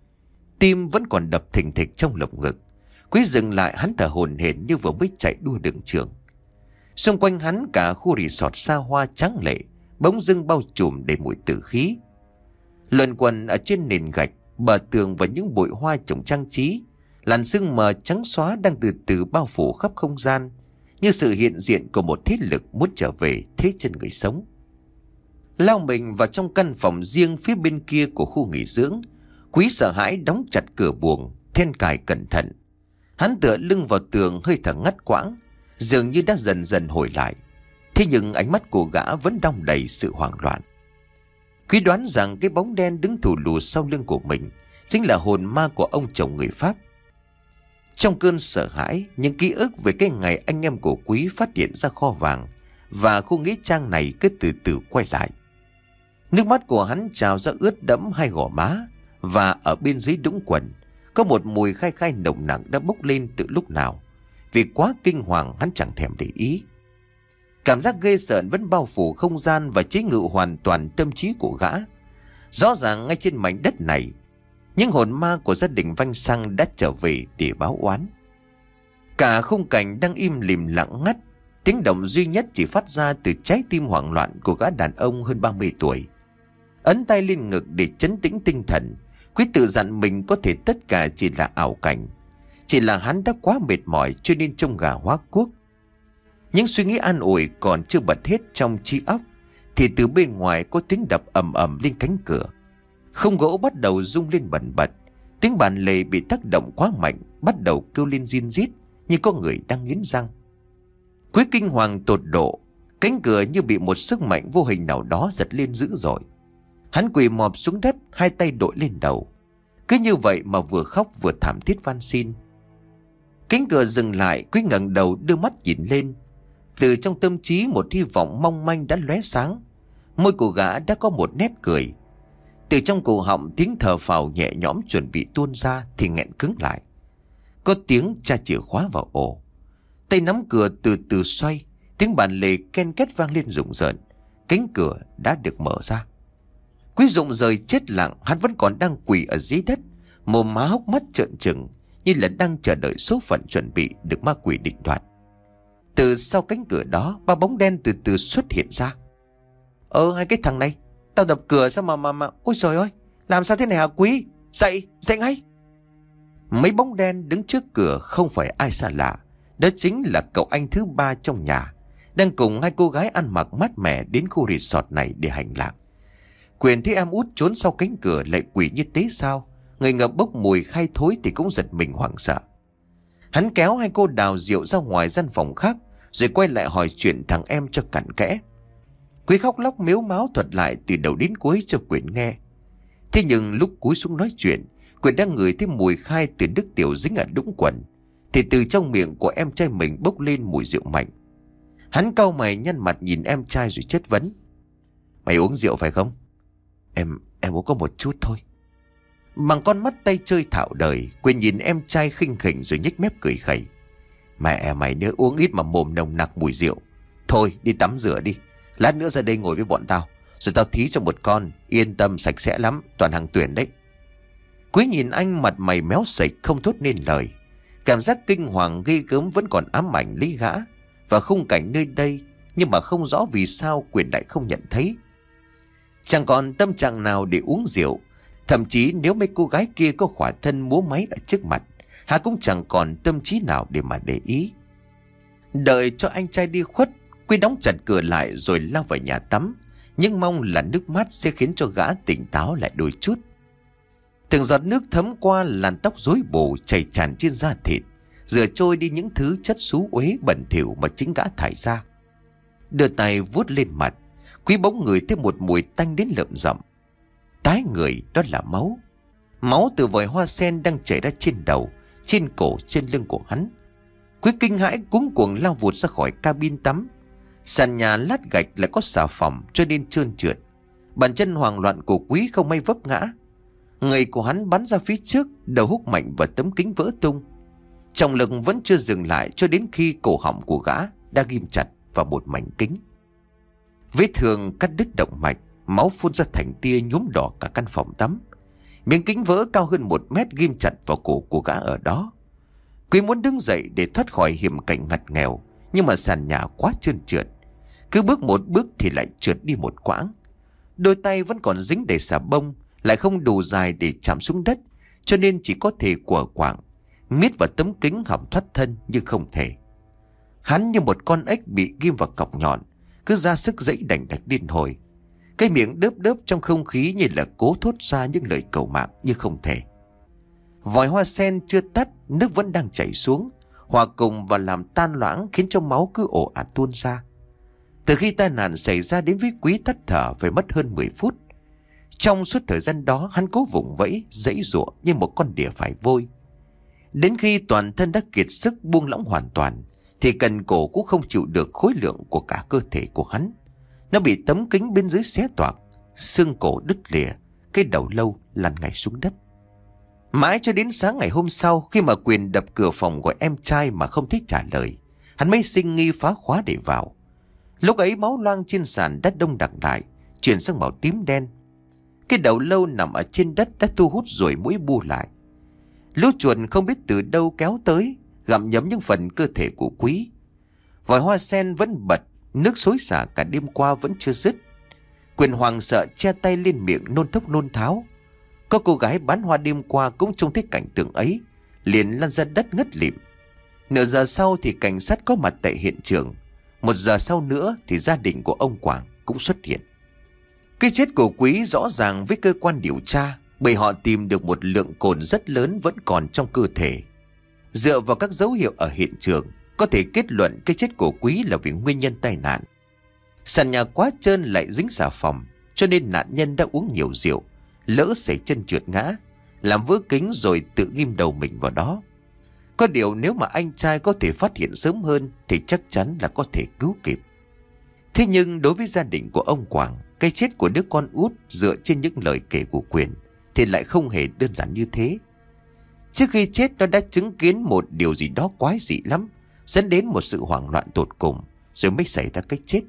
Tim vẫn còn đập thình thịch trong lồng ngực. Quý dừng lại, hắn thở hổn hển như vừa mới chạy đua đường trường. Xung quanh hắn cả khu resort xa hoa tráng lệ bỗng dưng bao trùm đầy mùi tử khí. Luẩn quẩn ở trên nền gạch, bờ tường và những bụi hoa trồng trang trí, làn sương mờ trắng xóa đang từ từ bao phủ khắp không gian, như sự hiện diện của một thế lực muốn trở về thế chân người sống. Lao mình vào trong căn phòng riêng phía bên kia của khu nghỉ dưỡng, Quý sợ hãi đóng chặt cửa buồng, then cài cẩn thận. Hắn tựa lưng vào tường, hơi thở ngắt quãng, dường như đã dần dần hồi lại. Thế nhưng ánh mắt của gã vẫn đong đầy sự hoảng loạn. Quý đoán rằng cái bóng đen đứng thù lù sau lưng của mình chính là hồn ma của ông chồng người Pháp. Trong cơn sợ hãi, những ký ức về cái ngày anh em của Quý phát hiện ra kho vàng và khu nghĩa trang này cứ từ từ quay lại. Nước mắt của hắn trào ra ướt đẫm hai gò má, và ở bên dưới đũng quần có một mùi khai khai nồng nặng đã bốc lên từ lúc nào. Vì quá kinh hoàng, hắn chẳng thèm để ý. Cảm giác ghê rợn vẫn bao phủ không gian và chế ngự hoàn toàn tâm trí của gã. Rõ ràng ngay trên mảnh đất này, những hồn ma của gia đình Vanh Sang đã trở về để báo oán. Cả khung cảnh đang im lìm lặng ngắt, tiếng động duy nhất chỉ phát ra từ trái tim hoảng loạn của gã đàn ông hơn ba mươi tuổi. Ấn tay lên ngực để trấn tĩnh tinh thần, Quý tự dặn mình có thể tất cả chỉ là ảo cảnh. Chỉ là hắn đã quá mệt mỏi cho nên trông gà hóa cuốc. Những suy nghĩ an ủi còn chưa bật hết trong trí óc, thì từ bên ngoài có tiếng đập ầm ầm lên cánh cửa. Khung gỗ bắt đầu rung lên bần bật. Tiếng bàn lề bị tác động quá mạnh, bắt đầu kêu lên rin rít như có người đang nghiến răng. Quý kinh hoàng tột độ, cánh cửa như bị một sức mạnh vô hình nào đó giật lên dữ dội. Hắn quỳ mọp xuống đất, hai tay đội lên đầu. Cứ như vậy mà vừa khóc vừa thảm thiết van xin. Cánh cửa dừng lại, Quý ngẩng đầu đưa mắt nhìn lên. Từ trong tâm trí một hy vọng mong manh đã lóe sáng. Môi của gã đã có một nét cười. Từ trong cổ họng tiếng thở phào nhẹ nhõm chuẩn bị tuôn ra thì nghẹn cứng lại. Có tiếng tra chìa khóa vào ổ. Tay nắm cửa từ từ xoay, tiếng bàn lề ken két vang lên rùng rợn. Cánh cửa đã được mở ra. Quý rụng rời chết lặng, hắn vẫn còn đang quỳ ở dưới đất, mồm má hốc mắt trợn trừng, như là đang chờ đợi số phận chuẩn bị được ma quỷ định đoạt. Từ sau cánh cửa đó, ba bóng đen từ từ xuất hiện ra. Ờ hai cái thằng này, tao đập cửa sao mà mà mà ôi trời ơi, làm sao thế này hả Quý? Dậy, dậy ngay. Mấy bóng đen đứng trước cửa không phải ai xa lạ, đó chính là cậu anh thứ ba trong nhà, đang cùng hai cô gái ăn mặc mát mẻ đến khu resort này để hành lạc. Quyền thấy em út trốn sau cánh cửa lại quỷ như thế sao, người ngậm bốc mùi khai thối thì cũng giật mình hoảng sợ. Hắn kéo hai cô đào rượu ra ngoài gian phòng khác, rồi quay lại hỏi chuyện thằng em cho cặn kẽ. Quý khóc lóc mếu máo thuật lại từ đầu đến cuối cho Quyền nghe. Thế nhưng lúc cúi xuống nói chuyện, Quyền đang ngửi thấy mùi khai từ Đức Tiểu dính ở đũng quần, thì từ trong miệng của em trai mình bốc lên mùi rượu mạnh. Hắn cau mày nhăn mặt nhìn em trai rồi chất vấn: "Mày uống rượu phải không?" Em, em uống có một chút thôi." Bằng con mắt tay chơi thạo đời, Quyền nhìn em trai khinh khỉnh rồi nhếch mép cười khẩy: "Mẹ mày nhớ uống ít mà mồm nồng nặc mùi rượu. Thôi đi tắm rửa đi, lát nữa ra đây ngồi với bọn tao, rồi tao thí cho một con. Yên tâm, sạch sẽ lắm, toàn hàng tuyển đấy." Quý nhìn anh mặt mày méo sạch không thốt nên lời. Cảm giác kinh hoàng ghê gớm vẫn còn ám ảnh lấy gã và khung cảnh nơi đây, nhưng mà không rõ vì sao Quyền lại không nhận thấy. Chẳng còn tâm trạng nào để uống rượu. Thậm chí nếu mấy cô gái kia có khỏa thân múa máy ở trước mặt, hắn cũng chẳng còn tâm trí nào để mà để ý. Đợi cho anh trai đi khuất, Quý đóng chặt cửa lại rồi lao vào nhà tắm, nhưng mong là nước mát sẽ khiến cho gã tỉnh táo lại đôi chút. Từng giọt nước thấm qua làn tóc rối bù chảy tràn trên da thịt, rửa trôi đi những thứ chất xú uế bẩn thỉu mà chính gã thải ra. Đưa tay vuốt lên mặt, Quý bỗng ngửi thấy một mùi tanh đến lợm giọng. Tái người, đó là máu. Máu từ vòi hoa sen đang chảy ra trên đầu, trên cổ, trên lưng của hắn. Quý kinh hãi cuống cuồng lao vụt ra khỏi cabin tắm. Sàn nhà lát gạch lại có xà phòng cho nên trơn trượt. Bàn chân hoảng loạn của Quý không may vấp ngã. Người của hắn bắn ra phía trước, đầu húc mạnh và tấm kính vỡ tung. Trọng lực vẫn chưa dừng lại cho đến khi cổ họng của gã đã ghim chặt vào một mảnh kính. Vết thương cắt đứt động mạch, máu phun ra thành tia nhuốm đỏ cả căn phòng tắm. Miếng kính vỡ cao hơn một mét ghim chặt vào cổ của gã ở đó. Quý muốn đứng dậy để thoát khỏi hiểm cảnh ngặt nghèo, nhưng mà sàn nhà quá trơn trượt. Cứ bước một bước thì lại trượt đi một quãng. Đôi tay vẫn còn dính đầy xà bông, lại không đủ dài để chạm xuống đất, cho nên chỉ có thể quở quạng miết vào tấm kính hỏng thoát thân nhưng không thể. Hắn như một con ếch bị ghim vào cọc nhọn, cứ ra sức giãy đành đạch điên hồi. Cái miệng đớp đớp trong không khí như là cố thốt ra những lời cầu mạng nhưng không thể. Vòi hoa sen chưa tắt, nước vẫn đang chảy xuống, hòa cùng và làm tan loãng khiến cho máu cứ ồ ạt tuôn ra. Từ khi tai nạn xảy ra đến với Quý tắt thở phải mất hơn mười phút. Trong suốt thời gian đó, hắn cố vùng vẫy, giãy giụa như một con đỉa phải vôi. Đến khi toàn thân đã kiệt sức buông lỏng hoàn toàn, thì cần cổ cũng không chịu được khối lượng của cả cơ thể của hắn. Nó bị tấm kính bên dưới xé toạc, xương cổ đứt lìa, cái đầu lâu lăn ngay xuống đất. Mãi cho đến sáng ngày hôm sau, khi mà Quyền đập cửa phòng gọi em trai mà không thích trả lời, hắn mới sinh nghi phá khóa để vào. Lúc ấy máu loang trên sàn đất đông đặc lại, chuyển sang màu tím đen. Cái đầu lâu nằm ở trên đất đã thu hút ruồi muỗi bu lại. Lũ chuột không biết từ đâu kéo tới, gặm nhấm những phần cơ thể của Quý. Vòi hoa sen vẫn bật, nước xối xả cả đêm qua vẫn chưa dứt. Quyền hoàng sợ che tay lên miệng nôn thốc nôn tháo. Có cô gái bán hoa đêm qua cũng trông thấy cảnh tượng ấy, liền lăn ra đất ngất lịm. Nửa giờ sau thì cảnh sát có mặt tại hiện trường. Một giờ sau nữa thì gia đình của ông Quảng cũng xuất hiện. Cái chết của Quý rõ ràng với cơ quan điều tra, bởi họ tìm được một lượng cồn rất lớn vẫn còn trong cơ thể. Dựa vào các dấu hiệu ở hiện trường, có thể kết luận cái chết của Quý là vì nguyên nhân tai nạn. Sàn nhà quá trơn lại dính xà phòng, cho nên nạn nhân đã uống nhiều rượu, lỡ xảy chân trượt ngã, làm vỡ kính rồi tự ghim đầu mình vào đó. Có điều nếu mà anh trai có thể phát hiện sớm hơn thì chắc chắn là có thể cứu kịp. Thế nhưng đối với gia đình của ông Quảng, cái chết của đứa con út dựa trên những lời kể của Quyền thì lại không hề đơn giản như thế. Trước khi chết, nó đã chứng kiến một điều gì đó quái dị lắm, dẫn đến một sự hoảng loạn tột cùng, rồi mới xảy ra cái chết.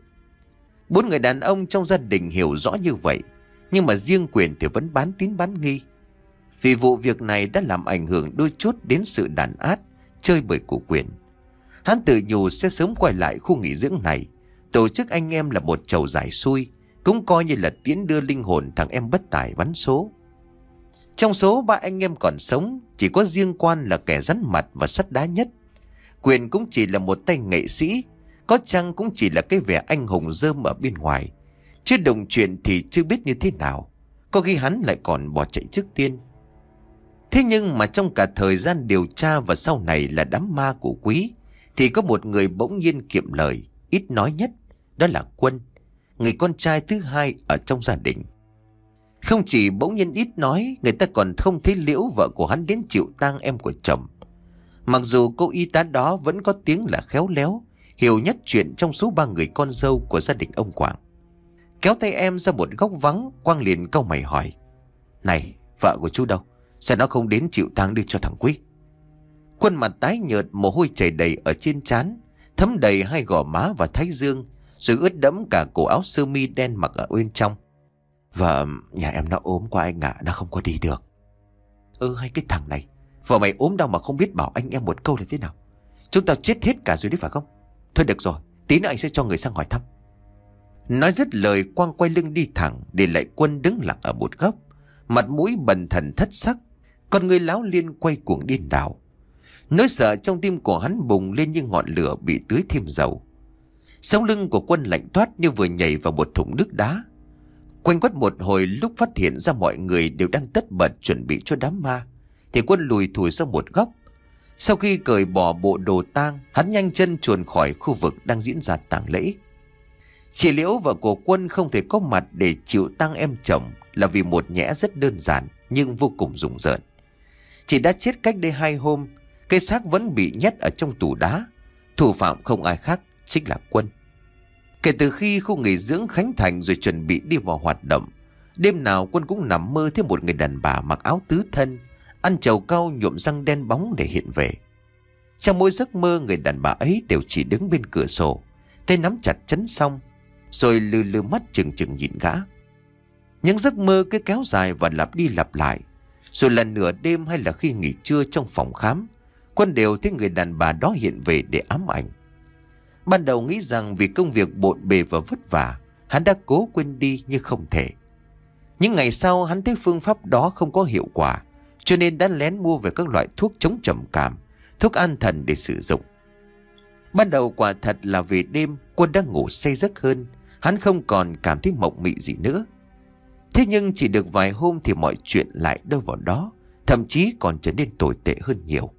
Bốn người đàn ông trong gia đình hiểu rõ như vậy, nhưng mà riêng Quyền thì vẫn bán tín bán nghi. Vì vụ việc này đã làm ảnh hưởng đôi chút đến sự đàn át, chơi bời của Quyền. Hắn tự nhủ sẽ sớm quay lại khu nghỉ dưỡng này, tổ chức anh em là một chầu giải xui, cũng coi như là tiễn đưa linh hồn thằng em bất tài bắn số. Trong số ba anh em còn sống, chỉ có riêng Quan là kẻ rắn mặt và sắt đá nhất. Quyền cũng chỉ là một tay nghệ sĩ, có chăng cũng chỉ là cái vẻ anh hùng rơm ở bên ngoài, chứ đồng chuyện thì chưa biết như thế nào. Có khi hắn lại còn bỏ chạy trước tiên. Thế nhưng mà trong cả thời gian điều tra và sau này là đám ma của Quý, thì có một người bỗng nhiên kiệm lời, ít nói nhất, đó là Quân, người con trai thứ hai ở trong gia đình. Không chỉ bỗng nhiên ít nói, người ta còn không thấy Liễu vợ của hắn đến chịu tang em của chồng. Mặc dù cô y tá đó vẫn có tiếng là khéo léo, hiểu nhất chuyện trong số ba người con dâu của gia đình ông Quảng. Kéo tay em ra một góc vắng, Quang liền cau mày hỏi: "Này, vợ của chú đâu? Sao nó không đến chịu tang đưa cho thằng Quý?" Quân mặt tái nhợt, mồ hôi chảy đầy ở trên trán, thấm đầy hai gò má và thái dương, rồi ướt đẫm cả cổ áo sơ mi đen mặc ở bên trong. "Vợ nhà em nó ốm quá anh ạ, nó không có đi được." "Ơ hay cái thằng này, vợ mày ốm đau mà không biết bảo anh em một câu là thế nào? Chúng tao chết hết cả rồi đấy phải không? Thôi được rồi, tí nữa anh sẽ cho người sang hỏi thăm." Nói dứt lời, Quang quay lưng đi thẳng, để lại Quân đứng lặng ở một góc, mặt mũi bần thần thất sắc, con người láo liên quay cuồng điên đảo. Nỗi sợ trong tim của hắn bùng lên như ngọn lửa bị tưới thêm dầu. Sống lưng của Quân lạnh toát như vừa nhảy vào một thùng nước đá. Quanh quất một hồi, lúc phát hiện ra mọi người đều đang tất bật chuẩn bị cho đám ma, thì Quân lùi thủi sang một góc. Sau khi cởi bỏ bộ đồ tang, hắn nhanh chân chuồn khỏi khu vực đang diễn ra tang lễ. Chị Liễu vợ của Quân không thể có mặt để chịu tang em chồng là vì một nhẽ rất đơn giản nhưng vô cùng rùng rợn. Chị đã chết cách đây hai hôm, cái xác vẫn bị nhét ở trong tủ đá. Thủ phạm không ai khác chính là Quân. Kể từ khi khu nghỉ dưỡng khánh thành rồi chuẩn bị đi vào hoạt động, đêm nào Quân cũng nằm mơ thấy một người đàn bà mặc áo tứ thân, ăn trầu cau nhuộm răng đen bóng để hiện về. Trong mỗi giấc mơ, người đàn bà ấy đều chỉ đứng bên cửa sổ, tay nắm chặt chắn song, rồi lừ lừ mắt chừng chừng nhìn gã. Những giấc mơ cứ kéo dài và lặp đi lặp lại. Rồi lần nửa đêm hay là khi nghỉ trưa trong phòng khám, Quân đều thấy người đàn bà đó hiện về để ám ảnh. Ban đầu nghĩ rằng vì công việc bộn bề và vất vả, hắn đã cố quên đi nhưng không thể. Những ngày sau hắn thấy phương pháp đó không có hiệu quả, cho nên đã lén mua về các loại thuốc chống trầm cảm, thuốc an thần để sử dụng. Ban đầu quả thật là về đêm Quân đã ngủ say giấc hơn, hắn không còn cảm thấy mộng mị gì nữa. Thế nhưng chỉ được vài hôm thì mọi chuyện lại đâu vào đó, thậm chí còn trở nên tồi tệ hơn nhiều.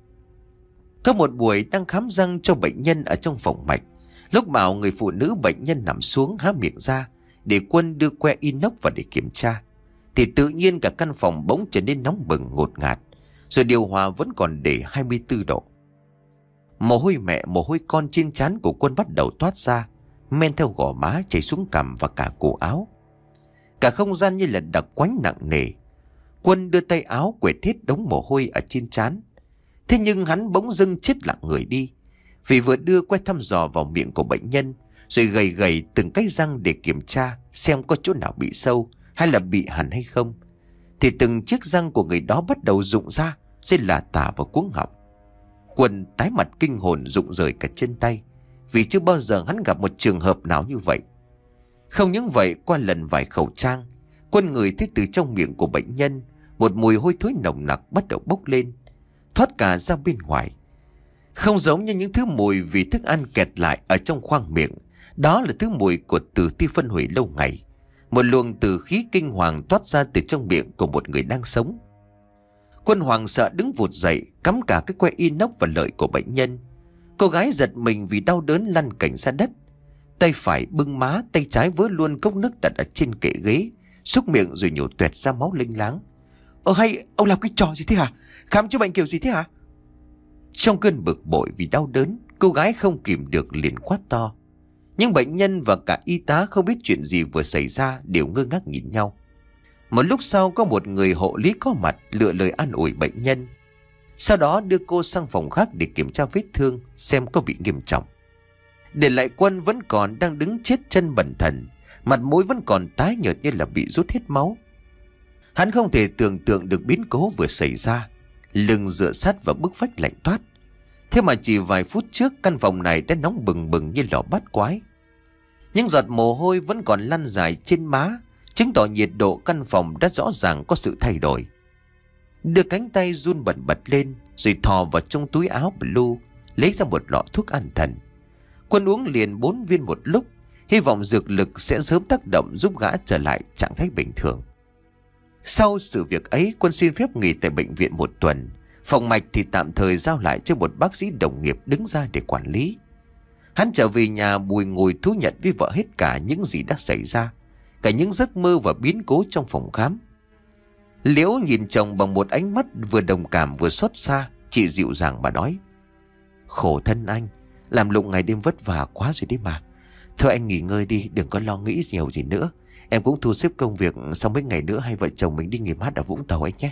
Có một buổi đang khám răng cho bệnh nhân ở trong phòng mạch, lúc bảo người phụ nữ bệnh nhân nằm xuống há miệng ra để Quân đưa que inox vào để kiểm tra, thì tự nhiên cả căn phòng bỗng trở nên nóng bừng ngột ngạt, rồi điều hòa vẫn còn để hai mươi tư độ. Mồ hôi mẹ mồ hôi con trên trán của Quân bắt đầu toát ra, men theo gò má chảy xuống cằm và cả cổ áo. Cả không gian như là đặc quánh nặng nề. Quân đưa tay áo quệt hết đống mồ hôi ở trên trán. Thế nhưng hắn bỗng dưng chết lặng người đi, vì vừa đưa que thăm dò vào miệng của bệnh nhân, rồi gầy gầy từng cái răng để kiểm tra xem có chỗ nào bị sâu hay là bị hằn hay không, thì từng chiếc răng của người đó bắt đầu rụng ra, rồi là tả vào cuống họng. Quân tái mặt kinh hồn, rụng rời cả chân tay, vì chưa bao giờ hắn gặp một trường hợp nào như vậy. Không những vậy, qua lần vải khẩu trang, Quân ngửi thấy từ trong miệng của bệnh nhân một mùi hôi thối nồng nặc bắt đầu bốc lên, thoát cả ra bên ngoài. Không giống như những thứ mùi vì thức ăn kẹt lại ở trong khoang miệng, đó là thứ mùi của tử thi phân hủy lâu ngày. Một luồng tử khí kinh hoàng toát ra từ trong miệng của một người đang sống. Quân hoảng sợ đứng vụt dậy, cắm cả cái que inox vào lợi của bệnh nhân. Cô gái giật mình vì đau đớn lăn cảnh ra đất. Tay phải bưng má, tay trái vớ luôn cốc nước đặt ở trên kệ ghế, xúc miệng rồi nhổ toẹt ra máu linh láng. Ờ hay, ông làm cái trò gì thế hả? Khám chữa bệnh kiểu gì thế hả? Trong cơn bực bội vì đau đớn, cô gái không kìm được liền quát to. Nhưng bệnh nhân và cả y tá không biết chuyện gì vừa xảy ra, đều ngơ ngác nhìn nhau. Một lúc sau có một người hộ lý có mặt, lựa lời an ủi bệnh nhân. Sau đó đưa cô sang phòng khác để kiểm tra vết thương xem có bị nghiêm trọng. Để lại Quân vẫn còn đang đứng chết chân bần thần, mặt mũi vẫn còn tái nhợt như là bị rút hết máu. Hắn không thể tưởng tượng được biến cố vừa xảy ra, lưng dựa sát vào bức vách lạnh toát. Thế mà chỉ vài phút trước căn phòng này đã nóng bừng bừng như lò bát quái. Những giọt mồ hôi vẫn còn lăn dài trên má, chứng tỏ nhiệt độ căn phòng đã rõ ràng có sự thay đổi. Đưa cánh tay run bần bật lên, rồi thò vào trong túi áo blue, lấy ra một lọ thuốc an thần. Quân uống liền bốn viên một lúc, hy vọng dược lực sẽ sớm tác động giúp gã trở lại trạng thái bình thường. Sau sự việc ấy, Quân xin phép nghỉ tại bệnh viện một tuần Phòng mạch thì tạm thời giao lại cho một bác sĩ đồng nghiệp đứng ra để quản lý. Hắn trở về nhà bùi ngùi thú nhận với vợ hết cả những gì đã xảy ra, cả những giấc mơ và biến cố trong phòng khám. Liễu nhìn chồng bằng một ánh mắt vừa đồng cảm vừa xót xa. Chị dịu dàng mà nói: Khổ thân anh, làm lụng ngày đêm vất vả quá rồi đấy mà. Thôi anh nghỉ ngơi đi, đừng có lo nghĩ nhiều gì nữa. Em cũng thu xếp công việc, xong mấy ngày nữa hai vợ chồng mình đi nghỉ mát ở Vũng Tàu anh nhé.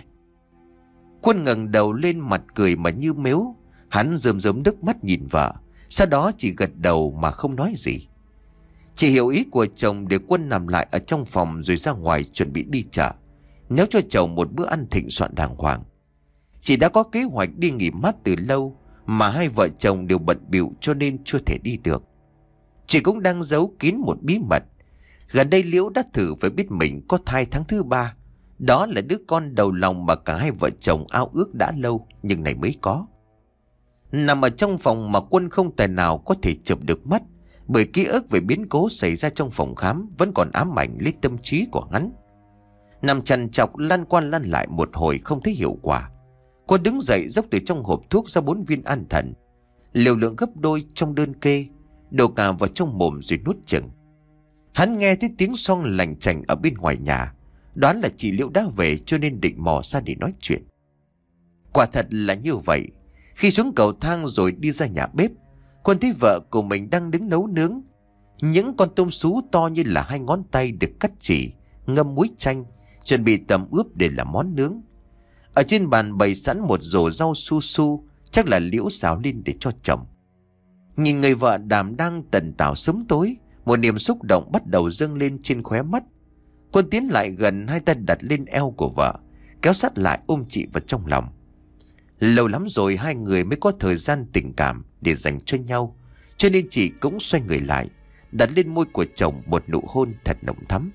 Quân ngẩng đầu lên, mặt cười mà như mếu. Hắn rơm rớm nước mắt nhìn vợ, sau đó chỉ gật đầu mà không nói gì. Chị hiểu ý của chồng để Quân nằm lại ở trong phòng rồi ra ngoài chuẩn bị đi chợ, nấu cho chồng một bữa ăn thịnh soạn đàng hoàng. Chị đã có kế hoạch đi nghỉ mát từ lâu, mà hai vợ chồng đều bận bịu cho nên chưa thể đi được. Chị cũng đang giấu kín một bí mật. Gần đây Liễu đã thử phải biết mình có thai tháng thứ ba. Đó là đứa con đầu lòng mà cả hai vợ chồng ao ước đã lâu, nhưng này mới có. Nằm ở trong phòng mà Quân không tài nào có thể chợp được mắt, bởi ký ức về biến cố xảy ra trong phòng khám vẫn còn ám ảnh lấy tâm trí của hắn. Nằm trằn trọc lăn qua lăn lại một hồi không thấy hiệu quả, Quân đứng dậy dốc từ trong hộp thuốc ra bốn viên an thần, liều lượng gấp đôi trong đơn kê, đổ cả vào trong mồm rồi nuốt chừng. Hắn nghe thấy tiếng xoong lành chành ở bên ngoài nhà, đoán là chị Liễu đã về cho nên định mò ra để nói chuyện. Quả thật là như vậy. Khi xuống cầu thang rồi đi ra nhà bếp, Quân thấy vợ của mình đang đứng nấu nướng. Những con tôm sú to như là hai ngón tay được cắt chỉ, ngâm muối chanh, chuẩn bị tẩm ướp để làm món nướng. Ở trên bàn bày sẵn một rổ rau su su, chắc là Liễu xào lên để cho chồng. Nhìn người vợ đảm đang tần tảo sớm tối, một niềm xúc động bắt đầu dâng lên trên khóe mắt. Quân tiến lại gần, hai tay đặt lên eo của vợ, kéo sát lại ôm chị vào trong lòng. Lâu lắm rồi hai người mới có thời gian tình cảm để dành cho nhau, cho nên chị cũng xoay người lại, đặt lên môi của chồng một nụ hôn thật nồng thắm.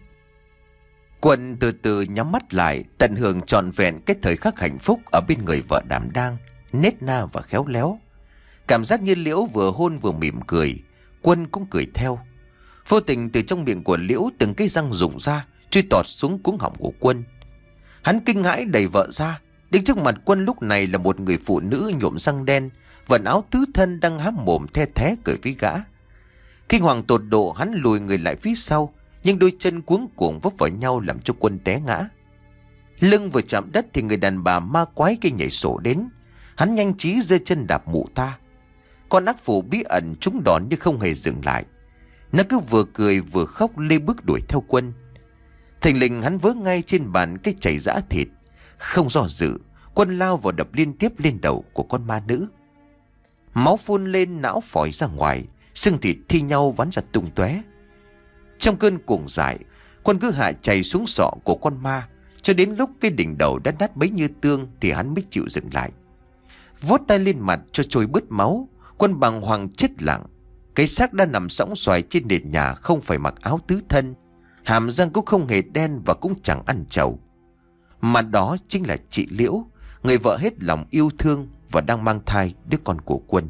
Quân từ từ nhắm mắt lại, tận hưởng trọn vẹn cái thời khắc hạnh phúc ở bên người vợ đảm đang, nết na và khéo léo. Cảm giác như Liễu vừa hôn vừa mỉm cười, Quân cũng cười theo. Vô tình từ trong miệng của Liễu từng cái răng rụng ra, chui tọt xuống cuống họng của Quân. Hắn kinh hãi đẩy vợ ra. Đứng trước mặt Quân lúc này là một người phụ nữ nhuộm răng đen, vận áo tứ thân đang há mồm the thé cười với gã. Kinh hoàng tột độ, hắn lùi người lại phía sau, nhưng đôi chân cuống cuồng vấp vào nhau làm cho Quân té ngã. Lưng vừa chạm đất thì người đàn bà ma quái kia nhảy sổ đến. Hắn nhanh trí giơ chân đạp mụ ta. Con ác phụ bí ẩn trúng đòn nhưng không hề dừng lại. Nó cứ vừa cười vừa khóc lê bước đuổi theo Quân. Thình lình hắn vớ ngay trên bàn cái chảy giã thịt. Không do dự, Quân lao vào đập liên tiếp lên đầu của con ma nữ. Máu phun lên, não phổi ra ngoài, xương thịt thi nhau vắn ra tung tóe. Trong cơn cuồng dại, Quân cứ hạ chày xuống sọ của con ma, cho đến lúc cái đỉnh đầu đã nát bấy như tương thì hắn mới chịu dừng lại. Vuốt tay lên mặt cho trôi bớt máu, Quân bàng hoàng chết lặng. Cái xác đã nằm sõng xoài trên nền nhà, không phải mặc áo tứ thân, hàm răng cũng không hề đen và cũng chẳng ăn trầu. Mà đó chính là chị Liễu, người vợ hết lòng yêu thương và đang mang thai đứa con của Quân.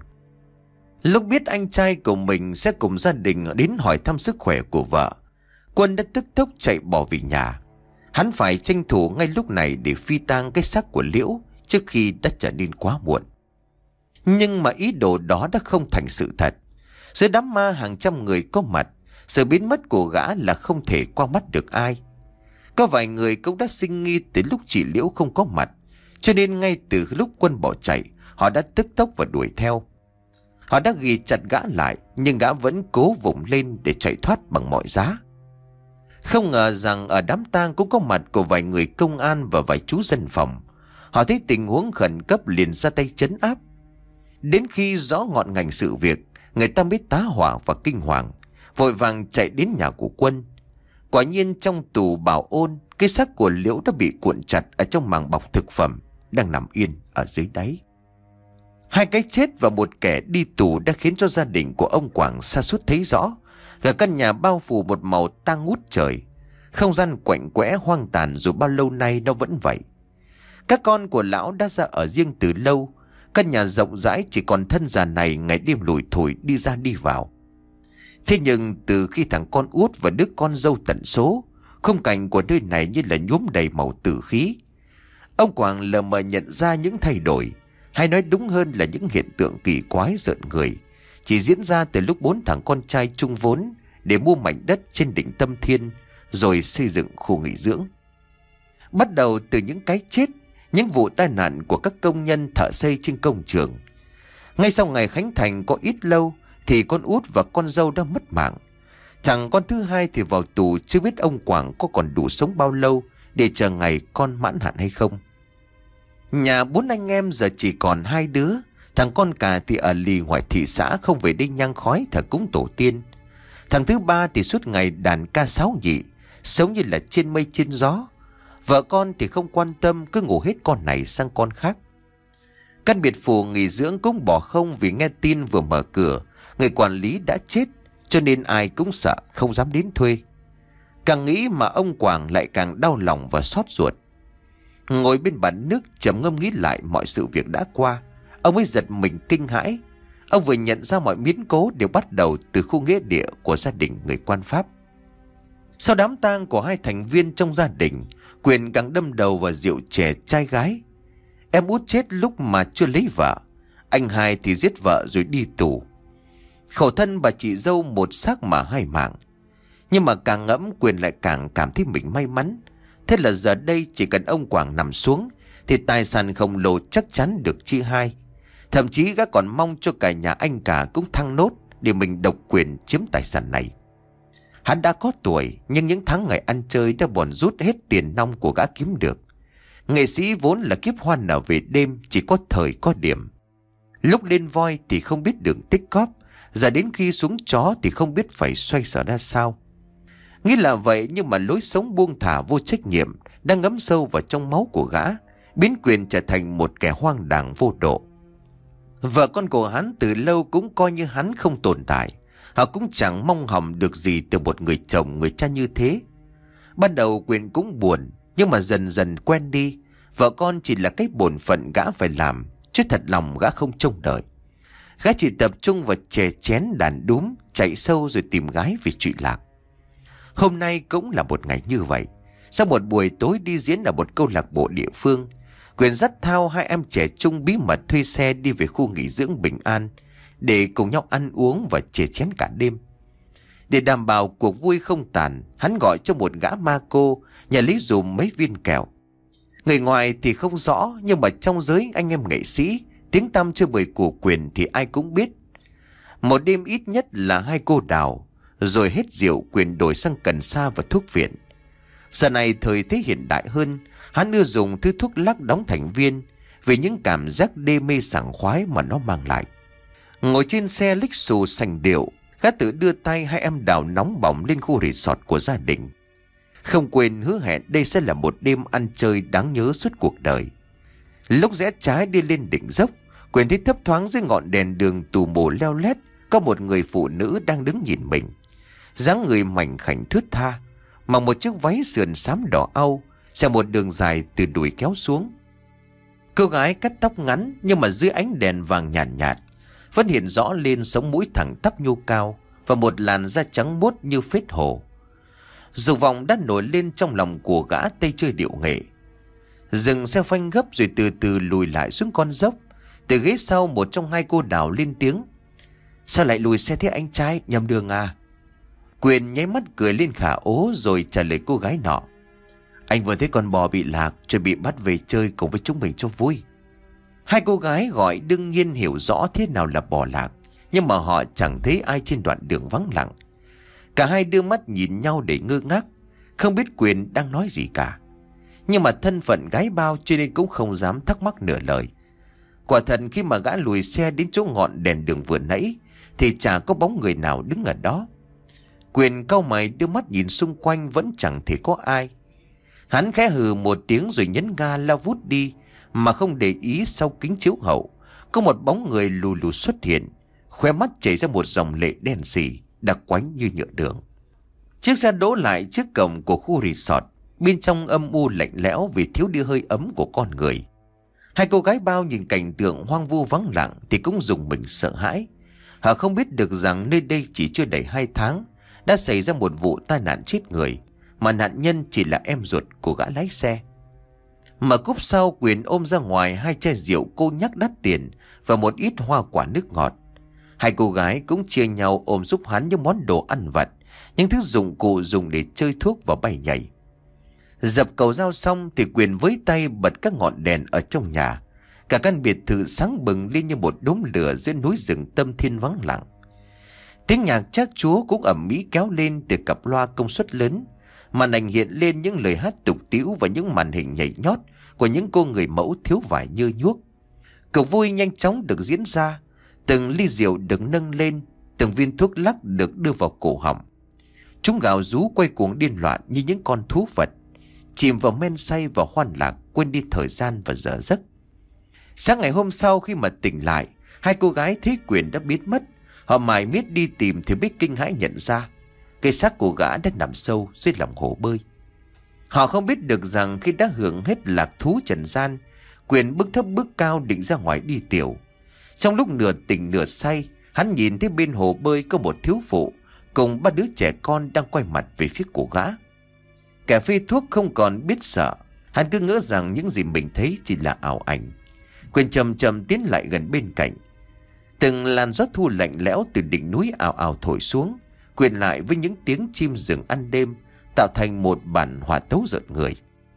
Lúc biết anh trai của mình sẽ cùng gia đình đến hỏi thăm sức khỏe của vợ, Quân đã tức tốc chạy bỏ về nhà. Hắn phải tranh thủ ngay lúc này để phi tang cái xác của Liễu trước khi đã trở nên quá muộn. Nhưng mà ý đồ đó đã không thành sự thật. Dưới đám ma hàng trăm người có mặt, sự biến mất của gã là không thể qua mắt được ai. Có vài người cũng đã sinh nghi từ lúc chị Liễu không có mặt, cho nên ngay từ lúc Quân bỏ chạy, họ đã tức tốc và đuổi theo. Họ đã ghi chặt gã lại, nhưng gã vẫn cố vùng lên để chạy thoát bằng mọi giá. Không ngờ rằng ở đám tang cũng có mặt của vài người công an và vài chú dân phòng. Họ thấy tình huống khẩn cấp liền ra tay trấn áp. Đến khi rõ ngọn ngành sự việc, người ta mới tá hỏa và kinh hoàng, vội vàng chạy đến nhà của Quân. Quả nhiên trong tù bảo ôn, cái xác của Liễu đã bị cuộn chặt ở trong màng bọc thực phẩm, đang nằm yên ở dưới đáy. Hai cái chết và một kẻ đi tù đã khiến cho gia đình của ông Quảng sa sút thấy rõ. Cả căn nhà bao phủ một màu tang ngút trời. Không gian quạnh quẽ hoang tàn dù bao lâu nay nó vẫn vậy. Các con của lão đã ra ở riêng từ lâu. Căn nhà rộng rãi chỉ còn thân già này ngày đêm lủi thủi đi ra đi vào. Thế nhưng từ khi thằng con út và đứa con dâu tận số, khung cảnh của nơi này như là nhuốm đầy màu tử khí. Ông Quảng lờ mờ nhận ra những thay đổi. hay nói đúng hơn là những hiện tượng kỳ quái rợn người, chỉ diễn ra từ lúc bốn thằng con trai chung vốn để mua mảnh đất trên đỉnh Tâm Thiên rồi xây dựng khu nghỉ dưỡng. Bắt đầu từ những cái chết, những vụ tai nạn của các công nhân thợ xây trên công trường. Ngay sau ngày khánh thành có ít lâu thì con út và con dâu đã mất mạng. Thằng con thứ hai thì vào tù, chưa biết ông Quảng có còn đủ sống bao lâu để chờ ngày con mãn hạn hay không. Nhà bốn anh em giờ chỉ còn hai đứa. Thằng con cả thì ở lì ngoài thị xã, không về đây nhang khói thờ cúng tổ tiên. Thằng thứ ba thì suốt ngày đàn ca sáo nhị, sống như là trên mây trên gió. Vợ con thì không quan tâm, cứ ngủ hết con này sang con khác. Căn biệt phủ nghỉ dưỡng cũng bỏ không vì nghe tin vừa mở cửa, người quản lý đã chết, cho nên ai cũng sợ, không dám đến thuê. Càng nghĩ mà ông Quảng lại càng đau lòng và xót ruột. Ngồi bên bàn nước trầm ngâm nghĩ lại mọi sự việc đã qua, ông ấy giật mình kinh hãi. Ông vừa nhận ra mọi biến cố đều bắt đầu từ khu nghĩa địa của gia đình người quan Pháp. Sau đám tang của hai thành viên trong gia đình, Quyền càng đâm đầu vào rượu chè trai gái. Em út chết lúc mà chưa lấy vợ, anh hai thì giết vợ rồi đi tù. Khổ thân bà chị dâu một xác mà hai mạng. Nhưng mà càng ngẫm, Quyền lại càng cảm thấy mình may mắn. Thế là giờ đây chỉ cần ông Quảng nằm xuống thì tài sản khổng lồ chắc chắn được chia hai. Thậm chí gã còn mong cho cả nhà anh cả cũng thăng nốt để mình độc quyền chiếm tài sản này. Hắn đã có tuổi, nhưng những tháng ngày ăn chơi đã bòn rút hết tiền nong của gã kiếm được. Nghệ sĩ vốn là kiếp hoa nở về đêm, chỉ có thời có điểm. Lúc lên voi thì không biết đường tích cóp, giờ đến khi xuống chó thì không biết phải xoay sở ra sao. Nghĩ là vậy, nhưng mà lối sống buông thả vô trách nhiệm đang ngấm sâu vào trong máu của gã, biến Quyền trở thành một kẻ hoang đàng vô độ. Vợ con của hắn từ lâu cũng coi như hắn không tồn tại. Họ cũng chẳng mong hỏng được gì từ một người chồng, người cha như thế. Ban đầu Quyền cũng buồn, nhưng mà dần dần quen đi. Vợ con chỉ là cái bổn phận gã phải làm, chứ thật lòng gã không trông đợi. Gã chỉ tập trung vào chè chén đàn đúm, chạy sâu rồi tìm gái vì trụy lạc. Hôm nay cũng là một ngày như vậy. Sau một buổi tối đi diễn ở một câu lạc bộ địa phương, Quyền dắt Thao, hai em trẻ trung bí mật thuê xe đi về khu nghỉ dưỡng Bình An để cùng nhau ăn uống và chè chén cả đêm. Để đảm bảo cuộc vui không tàn, hắn gọi cho một gã ma cô nhà lấy dùm mấy viên kẹo. Người ngoài thì không rõ, nhưng mà trong giới anh em nghệ sĩ, tiếng tăm chơi bời của Quyền thì ai cũng biết. Một đêm ít nhất là hai cô đào, rồi hết rượu Quyền đổi sang cần sa và thuốc viện. Giờ này thời thế hiện đại hơn, hắn ưa dùng thứ thuốc lắc đóng thành viên vì những cảm giác đê mê sảng khoái mà nó mang lại. Ngồi trên xe lích xù sành điệu, gã tự đưa tay hai em đào nóng bỏng lên khu resort của gia đình. Không quên hứa hẹn đây sẽ là một đêm ăn chơi đáng nhớ suốt cuộc đời. Lúc rẽ trái đi lên đỉnh dốc, Quyền thấy thấp thoáng dưới ngọn đèn đường tù mù leo lét có một người phụ nữ đang đứng nhìn mình. Dáng người mảnh khảnh thướt tha, mặc một chiếc váy sườn xám đỏ au, xẻ một đường dài từ đùi kéo xuống. Cô gái cắt tóc ngắn, nhưng mà dưới ánh đèn vàng nhàn nhạt, nhạt vẫn hiện rõ lên sống mũi thẳng tắp nhô cao và một làn da trắng muốt như phết hổ. Dục vọng đã nổi lên trong lòng của gã tây chơi điệu nghệ. Dừng xe phanh gấp rồi từ từ lùi lại xuống con dốc. Từ ghế sau, một trong hai cô đào lên tiếng: "Sao lại lùi xe thế anh trai, nhầm đường à?" Quyền nháy mắt cười lên khả ố rồi trả lời cô gái nọ: "Anh vừa thấy con bò bị lạc, chuẩn bị bắt về chơi cùng với chúng mình cho vui." Hai cô gái gọi đương nhiên hiểu rõ thế nào là bò lạc, nhưng mà họ chẳng thấy ai trên đoạn đường vắng lặng. Cả hai đưa mắt nhìn nhau để ngơ ngác, không biết Quyền đang nói gì cả. Nhưng mà thân phận gái bao cho nên cũng không dám thắc mắc nửa lời. Quả thật khi mà gã lùi xe đến chỗ ngọn đèn đường vừa nãy thì chả có bóng người nào đứng ở đó. Quyền cau mày đưa mắt nhìn xung quanh, vẫn chẳng thể có ai. Hắn khẽ hừ một tiếng rồi nhấn ga lao vút đi, mà không để ý sau kính chiếu hậu có một bóng người lù lù xuất hiện, khóe mắt chảy ra một dòng lệ đen sì, đặc quánh như nhựa đường. Chiếc xe đỗ lại trước cổng của khu resort, bên trong âm u lạnh lẽo vì thiếu đi hơi ấm của con người. Hai cô gái bao nhìn cảnh tượng hoang vu vắng lặng thì cũng rùng mình sợ hãi. Họ không biết được rằng nơi đây chỉ chưa đầy hai tháng đã xảy ra một vụ tai nạn chết người, mà nạn nhân chỉ là em ruột của gã lái xe. Mở cúp sau, Quyền ôm ra ngoài hai chai rượu cô nhắc đắt tiền và một ít hoa quả nước ngọt. Hai cô gái cũng chia nhau ôm giúp hắn những món đồ ăn vặt, những thứ dụng cụ dùng để chơi thuốc và bay nhảy. Dập cầu dao xong thì Quyền với tay bật các ngọn đèn ở trong nhà. Cả căn biệt thự sáng bừng lên như một đốm lửa giữa núi rừng tâm thiên vắng lặng. Tiếng nhạc chác chúa cũng ầm ĩ kéo lên từ cặp loa công suất lớn. Màn ảnh hiện lên những lời hát tục tĩu và những màn hình nhảy nhót của những cô người mẫu thiếu vải nhơ nhuốc. Cuộc vui nhanh chóng được diễn ra. Từng ly rượu được nâng lên, từng viên thuốc lắc được đưa vào cổ họng. Chúng gào rú quay cuồng điên loạn như những con thú vật, chìm vào men say và hoan lạc, quên đi thời gian và giờ giấc. Sáng ngày hôm sau khi mà tỉnh lại, hai cô gái thấy Quyền đã biến mất. Họ mải miết đi tìm thì biết kinh hãi nhận ra cái xác của gã đã nằm sâu dưới lòng hồ bơi. Họ không biết được rằng khi đã hưởng hết lạc thú trần gian, Quyền bước thấp bước cao định ra ngoài đi tiểu. Trong lúc nửa tỉnh nửa say, hắn nhìn thấy bên hồ bơi có một thiếu phụ cùng ba đứa trẻ con đang quay mặt về phía của gã. Kẻ phê thuốc không còn biết sợ, hắn cứ ngỡ rằng những gì mình thấy chỉ là ảo ảnh. Quyền chậm chậm tiến lại gần bên cạnh. Từng làn gió thu lạnh lẽo từ đỉnh núi ào ào thổi xuống, quyện lại với những tiếng chim rừng ăn đêm, tạo thành một bản hòa tấu rợn người.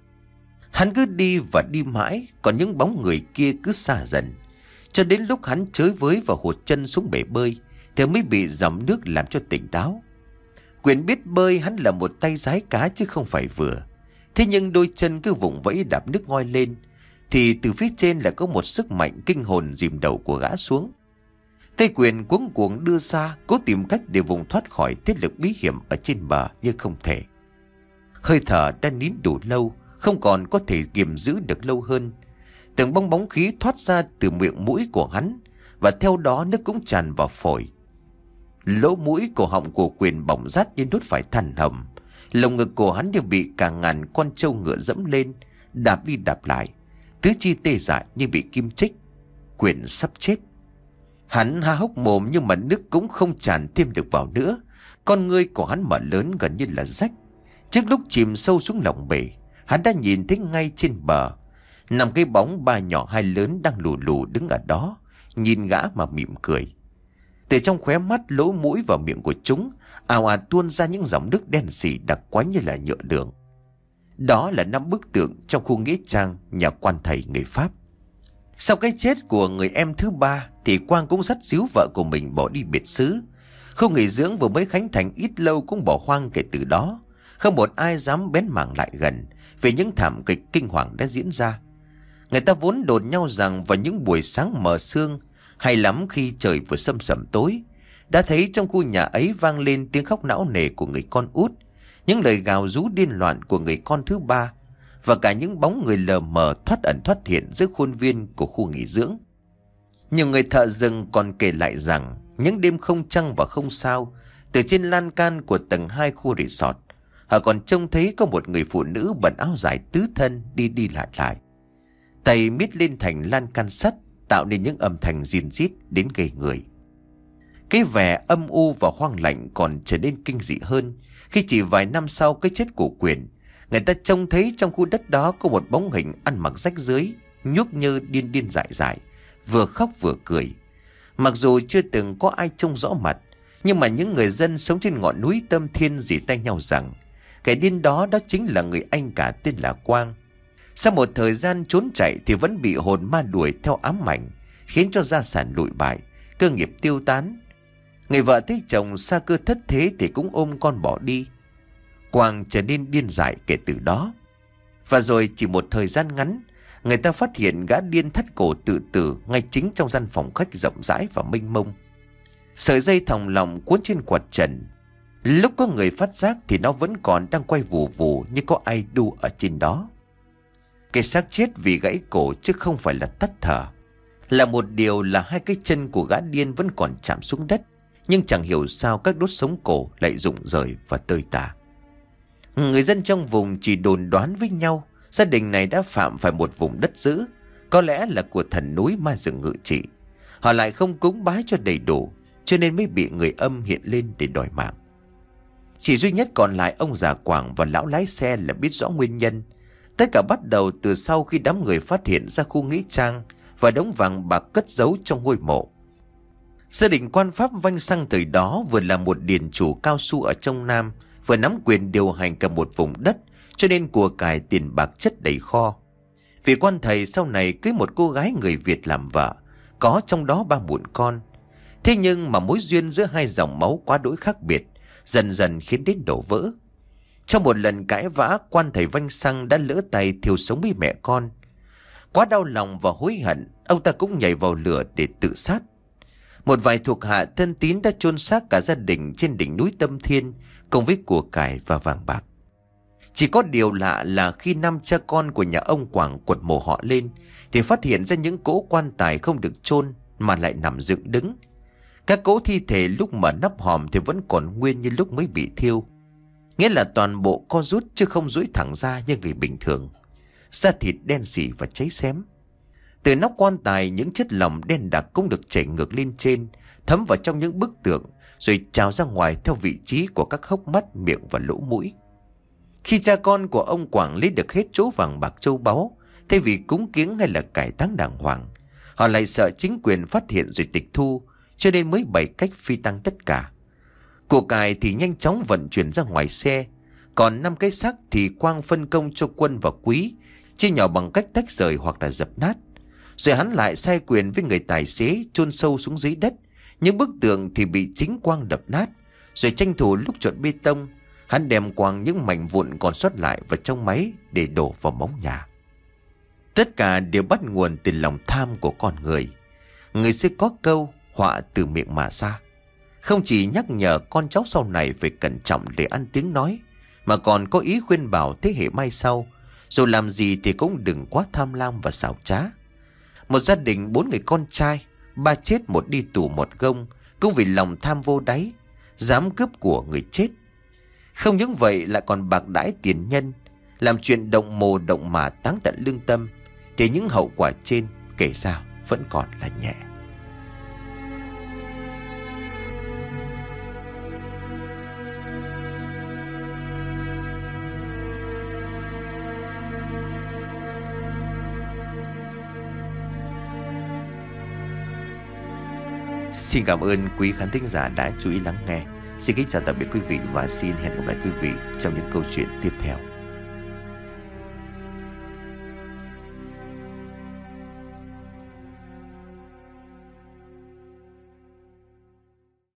Hắn cứ đi và đi mãi, còn những bóng người kia cứ xa dần, cho đến lúc hắn chới với và hụt chân xuống bể bơi thì mới bị dòng nước làm cho tỉnh táo. Quyền biết bơi, hắn là một tay giái cá chứ không phải vừa. Thế nhưng đôi chân cứ vùng vẫy đạp nước ngoi lên, thì từ phía trên lại có một sức mạnh kinh hồn dìm đầu của gã xuống. Tay Quyền cuống cuồng đưa ra, cố tìm cách để vùng thoát khỏi thế lực bí hiểm ở trên bờ, nhưng không thể. Hơi thở đã nín đủ lâu, không còn có thể kiềm giữ được lâu hơn. Từng bong bóng khí thoát ra từ miệng mũi của hắn, và theo đó nước cũng tràn vào phổi. Lỗ mũi cổ họng của Quyền bỏng rát như đốt phải than hầm. Lồng ngực của hắn đều bị cả ngàn con trâu ngựa dẫm lên, đạp đi đạp lại, tứ chi tê dại như bị kim chích. Quyền sắp chết. Hắn há hốc mồm nhưng mà nước cũng không tràn thêm được vào nữa. Con ngươi của hắn mở lớn gần như là rách. Trước lúc chìm sâu xuống lòng bể, hắn đã nhìn thấy ngay trên bờ nằm cái bóng ba nhỏ hai lớn đang lù lù đứng ở đó, nhìn gã mà mỉm cười. Từ trong khóe mắt, lỗ mũi và miệng của chúng ào ạt tuôn ra những dòng nước đen sì đặc quái như là nhựa đường. Đó là năm bức tượng trong khu nghĩa trang nhà quan thầy người Pháp. Sau cái chết của người em thứ ba thì Quang cũng dắt díu vợ của mình bỏ đi biệt xứ. Khu nghỉ dưỡng vừa mới khánh thành ít lâu cũng bỏ hoang kể từ đó. Không một ai dám bén mảng lại gần vì những thảm kịch kinh hoàng đã diễn ra. Người ta vốn đồn nhau rằng vào những buổi sáng mờ sương, hay lắm khi trời vừa sầm sầm tối, đã thấy trong khu nhà ấy vang lên tiếng khóc não nề của người con út, những lời gào rú điên loạn của người con thứ ba, và cả những bóng người lờ mờ thoát ẩn thoát hiện giữa khuôn viên của khu nghỉ dưỡng. Nhiều người thợ rừng còn kể lại rằng những đêm không trăng và không sao, từ trên lan can của tầng hai khu resort, họ còn trông thấy có một người phụ nữ bận áo dài tứ thân đi đi lại lại, tay miết lên thành lan can sắt, tạo nên những âm thanh rin rít đến ghê người. Cái vẻ âm u và hoang lạnh còn trở nên kinh dị hơn khi chỉ vài năm sau cái chết của Quyền, người ta trông thấy trong khu đất đó có một bóng hình ăn mặc rách rưới, nhuốc nhơ điên điên dại dại, vừa khóc vừa cười. Mặc dù chưa từng có ai trông rõ mặt, nhưng mà những người dân sống trên ngọn núi Tâm Thiên rỉ tay nhau rằng kẻ điên đó đó chính là người anh cả tên là Quang. Sau một thời gian trốn chạy thì vẫn bị hồn ma đuổi theo ám ảnh, khiến cho gia sản lụi bại, cơ nghiệp tiêu tán. Người vợ thấy chồng xa cơ thất thế thì cũng ôm con bỏ đi. Quang trở nên điên dại kể từ đó. Và rồi chỉ một thời gian ngắn, người ta phát hiện gã điên thắt cổ tự tử ngay chính trong gian phòng khách rộng rãi và mênh mông. Sợi dây thòng lọng cuốn trên quạt trần, lúc có người phát giác thì nó vẫn còn đang quay vù vù như có ai đu ở trên đó. Cái xác chết vì gãy cổ chứ không phải là tắt thở. Là một điều là hai cái chân của gã điên vẫn còn chạm xuống đất, nhưng chẳng hiểu sao các đốt sống cổ lại rụng rời và tơi tả. Người dân trong vùng chỉ đồn đoán với nhau gia đình này đã phạm phải một vùng đất dữ, có lẽ là của thần núi ma rừng ngự trị. Họ lại không cúng bái cho đầy đủ, cho nên mới bị người âm hiện lên để đòi mạng. Chỉ duy nhất còn lại ông già Quảng và lão lái xe là biết rõ nguyên nhân. Tất cả bắt đầu từ sau khi đám người phát hiện ra khu nghĩa trang và đống vàng bạc cất giấu trong ngôi mộ. Gia đình quan Pháp Vanh Săng thời đó vừa là một điền chủ cao su ở trong Nam, vừa nắm quyền điều hành cả một vùng đất, cho nên của cải tiền bạc chất đầy kho. Vị quan thầy sau này cưới một cô gái người Việt làm vợ, có trong đó ba mụn con. Thế nhưng mà mối duyên giữa hai dòng máu quá đỗi khác biệt, dần dần khiến đến đổ vỡ. Trong một lần cãi vã, quan thầy Vanh Săng đã lỡ tay thiêu sống với mẹ con. Quá đau lòng và hối hận, ông ta cũng nhảy vào lửa để tự sát. Một vài thuộc hạ thân tín đã chôn xác cả gia đình trên đỉnh núi Tâm Thiên cùng với của cải và vàng bạc. Chỉ có điều lạ là khi năm cha con của nhà ông Quảng quật mộ họ lên thì phát hiện ra những cỗ quan tài không được chôn mà lại nằm dựng đứng. Các cỗ thi thể lúc mở nắp hòm thì vẫn còn nguyên như lúc mới bị thiêu. Nghĩa là toàn bộ co rút chứ không duỗi thẳng ra như người bình thường. Da thịt đen sì và cháy xém. Từ nóc quan tài, những chất lỏng đen đặc cũng được chảy ngược lên trên, thấm vào trong những bức tượng, rồi trào ra ngoài theo vị trí của các hốc mắt, miệng và lỗ mũi. Khi cha con của ông Quảng lấy được hết chỗ vàng bạc châu báu, thay vì cúng kiếng hay là cải táng đàng hoàng, họ lại sợ chính quyền phát hiện rồi tịch thu, cho nên mới bày cách phi tang tất cả. Của cải thì nhanh chóng vận chuyển ra ngoài xe, còn năm cái xác thì Quang phân công cho Quân và Quý, chia nhỏ bằng cách tách rời hoặc là dập nát. Rồi hắn lại sai quyền với người tài xế chôn sâu xuống dưới đất. Những bức tượng thì bị chính Quang đập nát. Rồi tranh thủ lúc trộn bê tông, hắn đem quăng những mảnh vụn còn sót lại vào trong máy để đổ vào móng nhà. Tất cả đều bắt nguồn từ lòng tham của con người. Người xưa có câu họa từ miệng mà ra. Không chỉ nhắc nhở con cháu sau này phải cẩn trọng để ăn tiếng nói, mà còn có ý khuyên bảo thế hệ mai sau, dù làm gì thì cũng đừng quá tham lam và xảo trá. Một gia đình bốn người con trai, ba chết một đi tù một gông, cũng vì lòng tham vô đáy, dám cướp của người chết. Không những vậy lại còn bạc đãi tiền nhân, làm chuyện động mồ động mà táng tận lương tâm, thì những hậu quả trên kể ra vẫn còn là nhẹ. Xin cảm ơn quý khán thính giả đã chú ý lắng nghe. Xin kính chào tạm biệt quý vị và xin hẹn gặp lại quý vị trong những câu chuyện tiếp theo.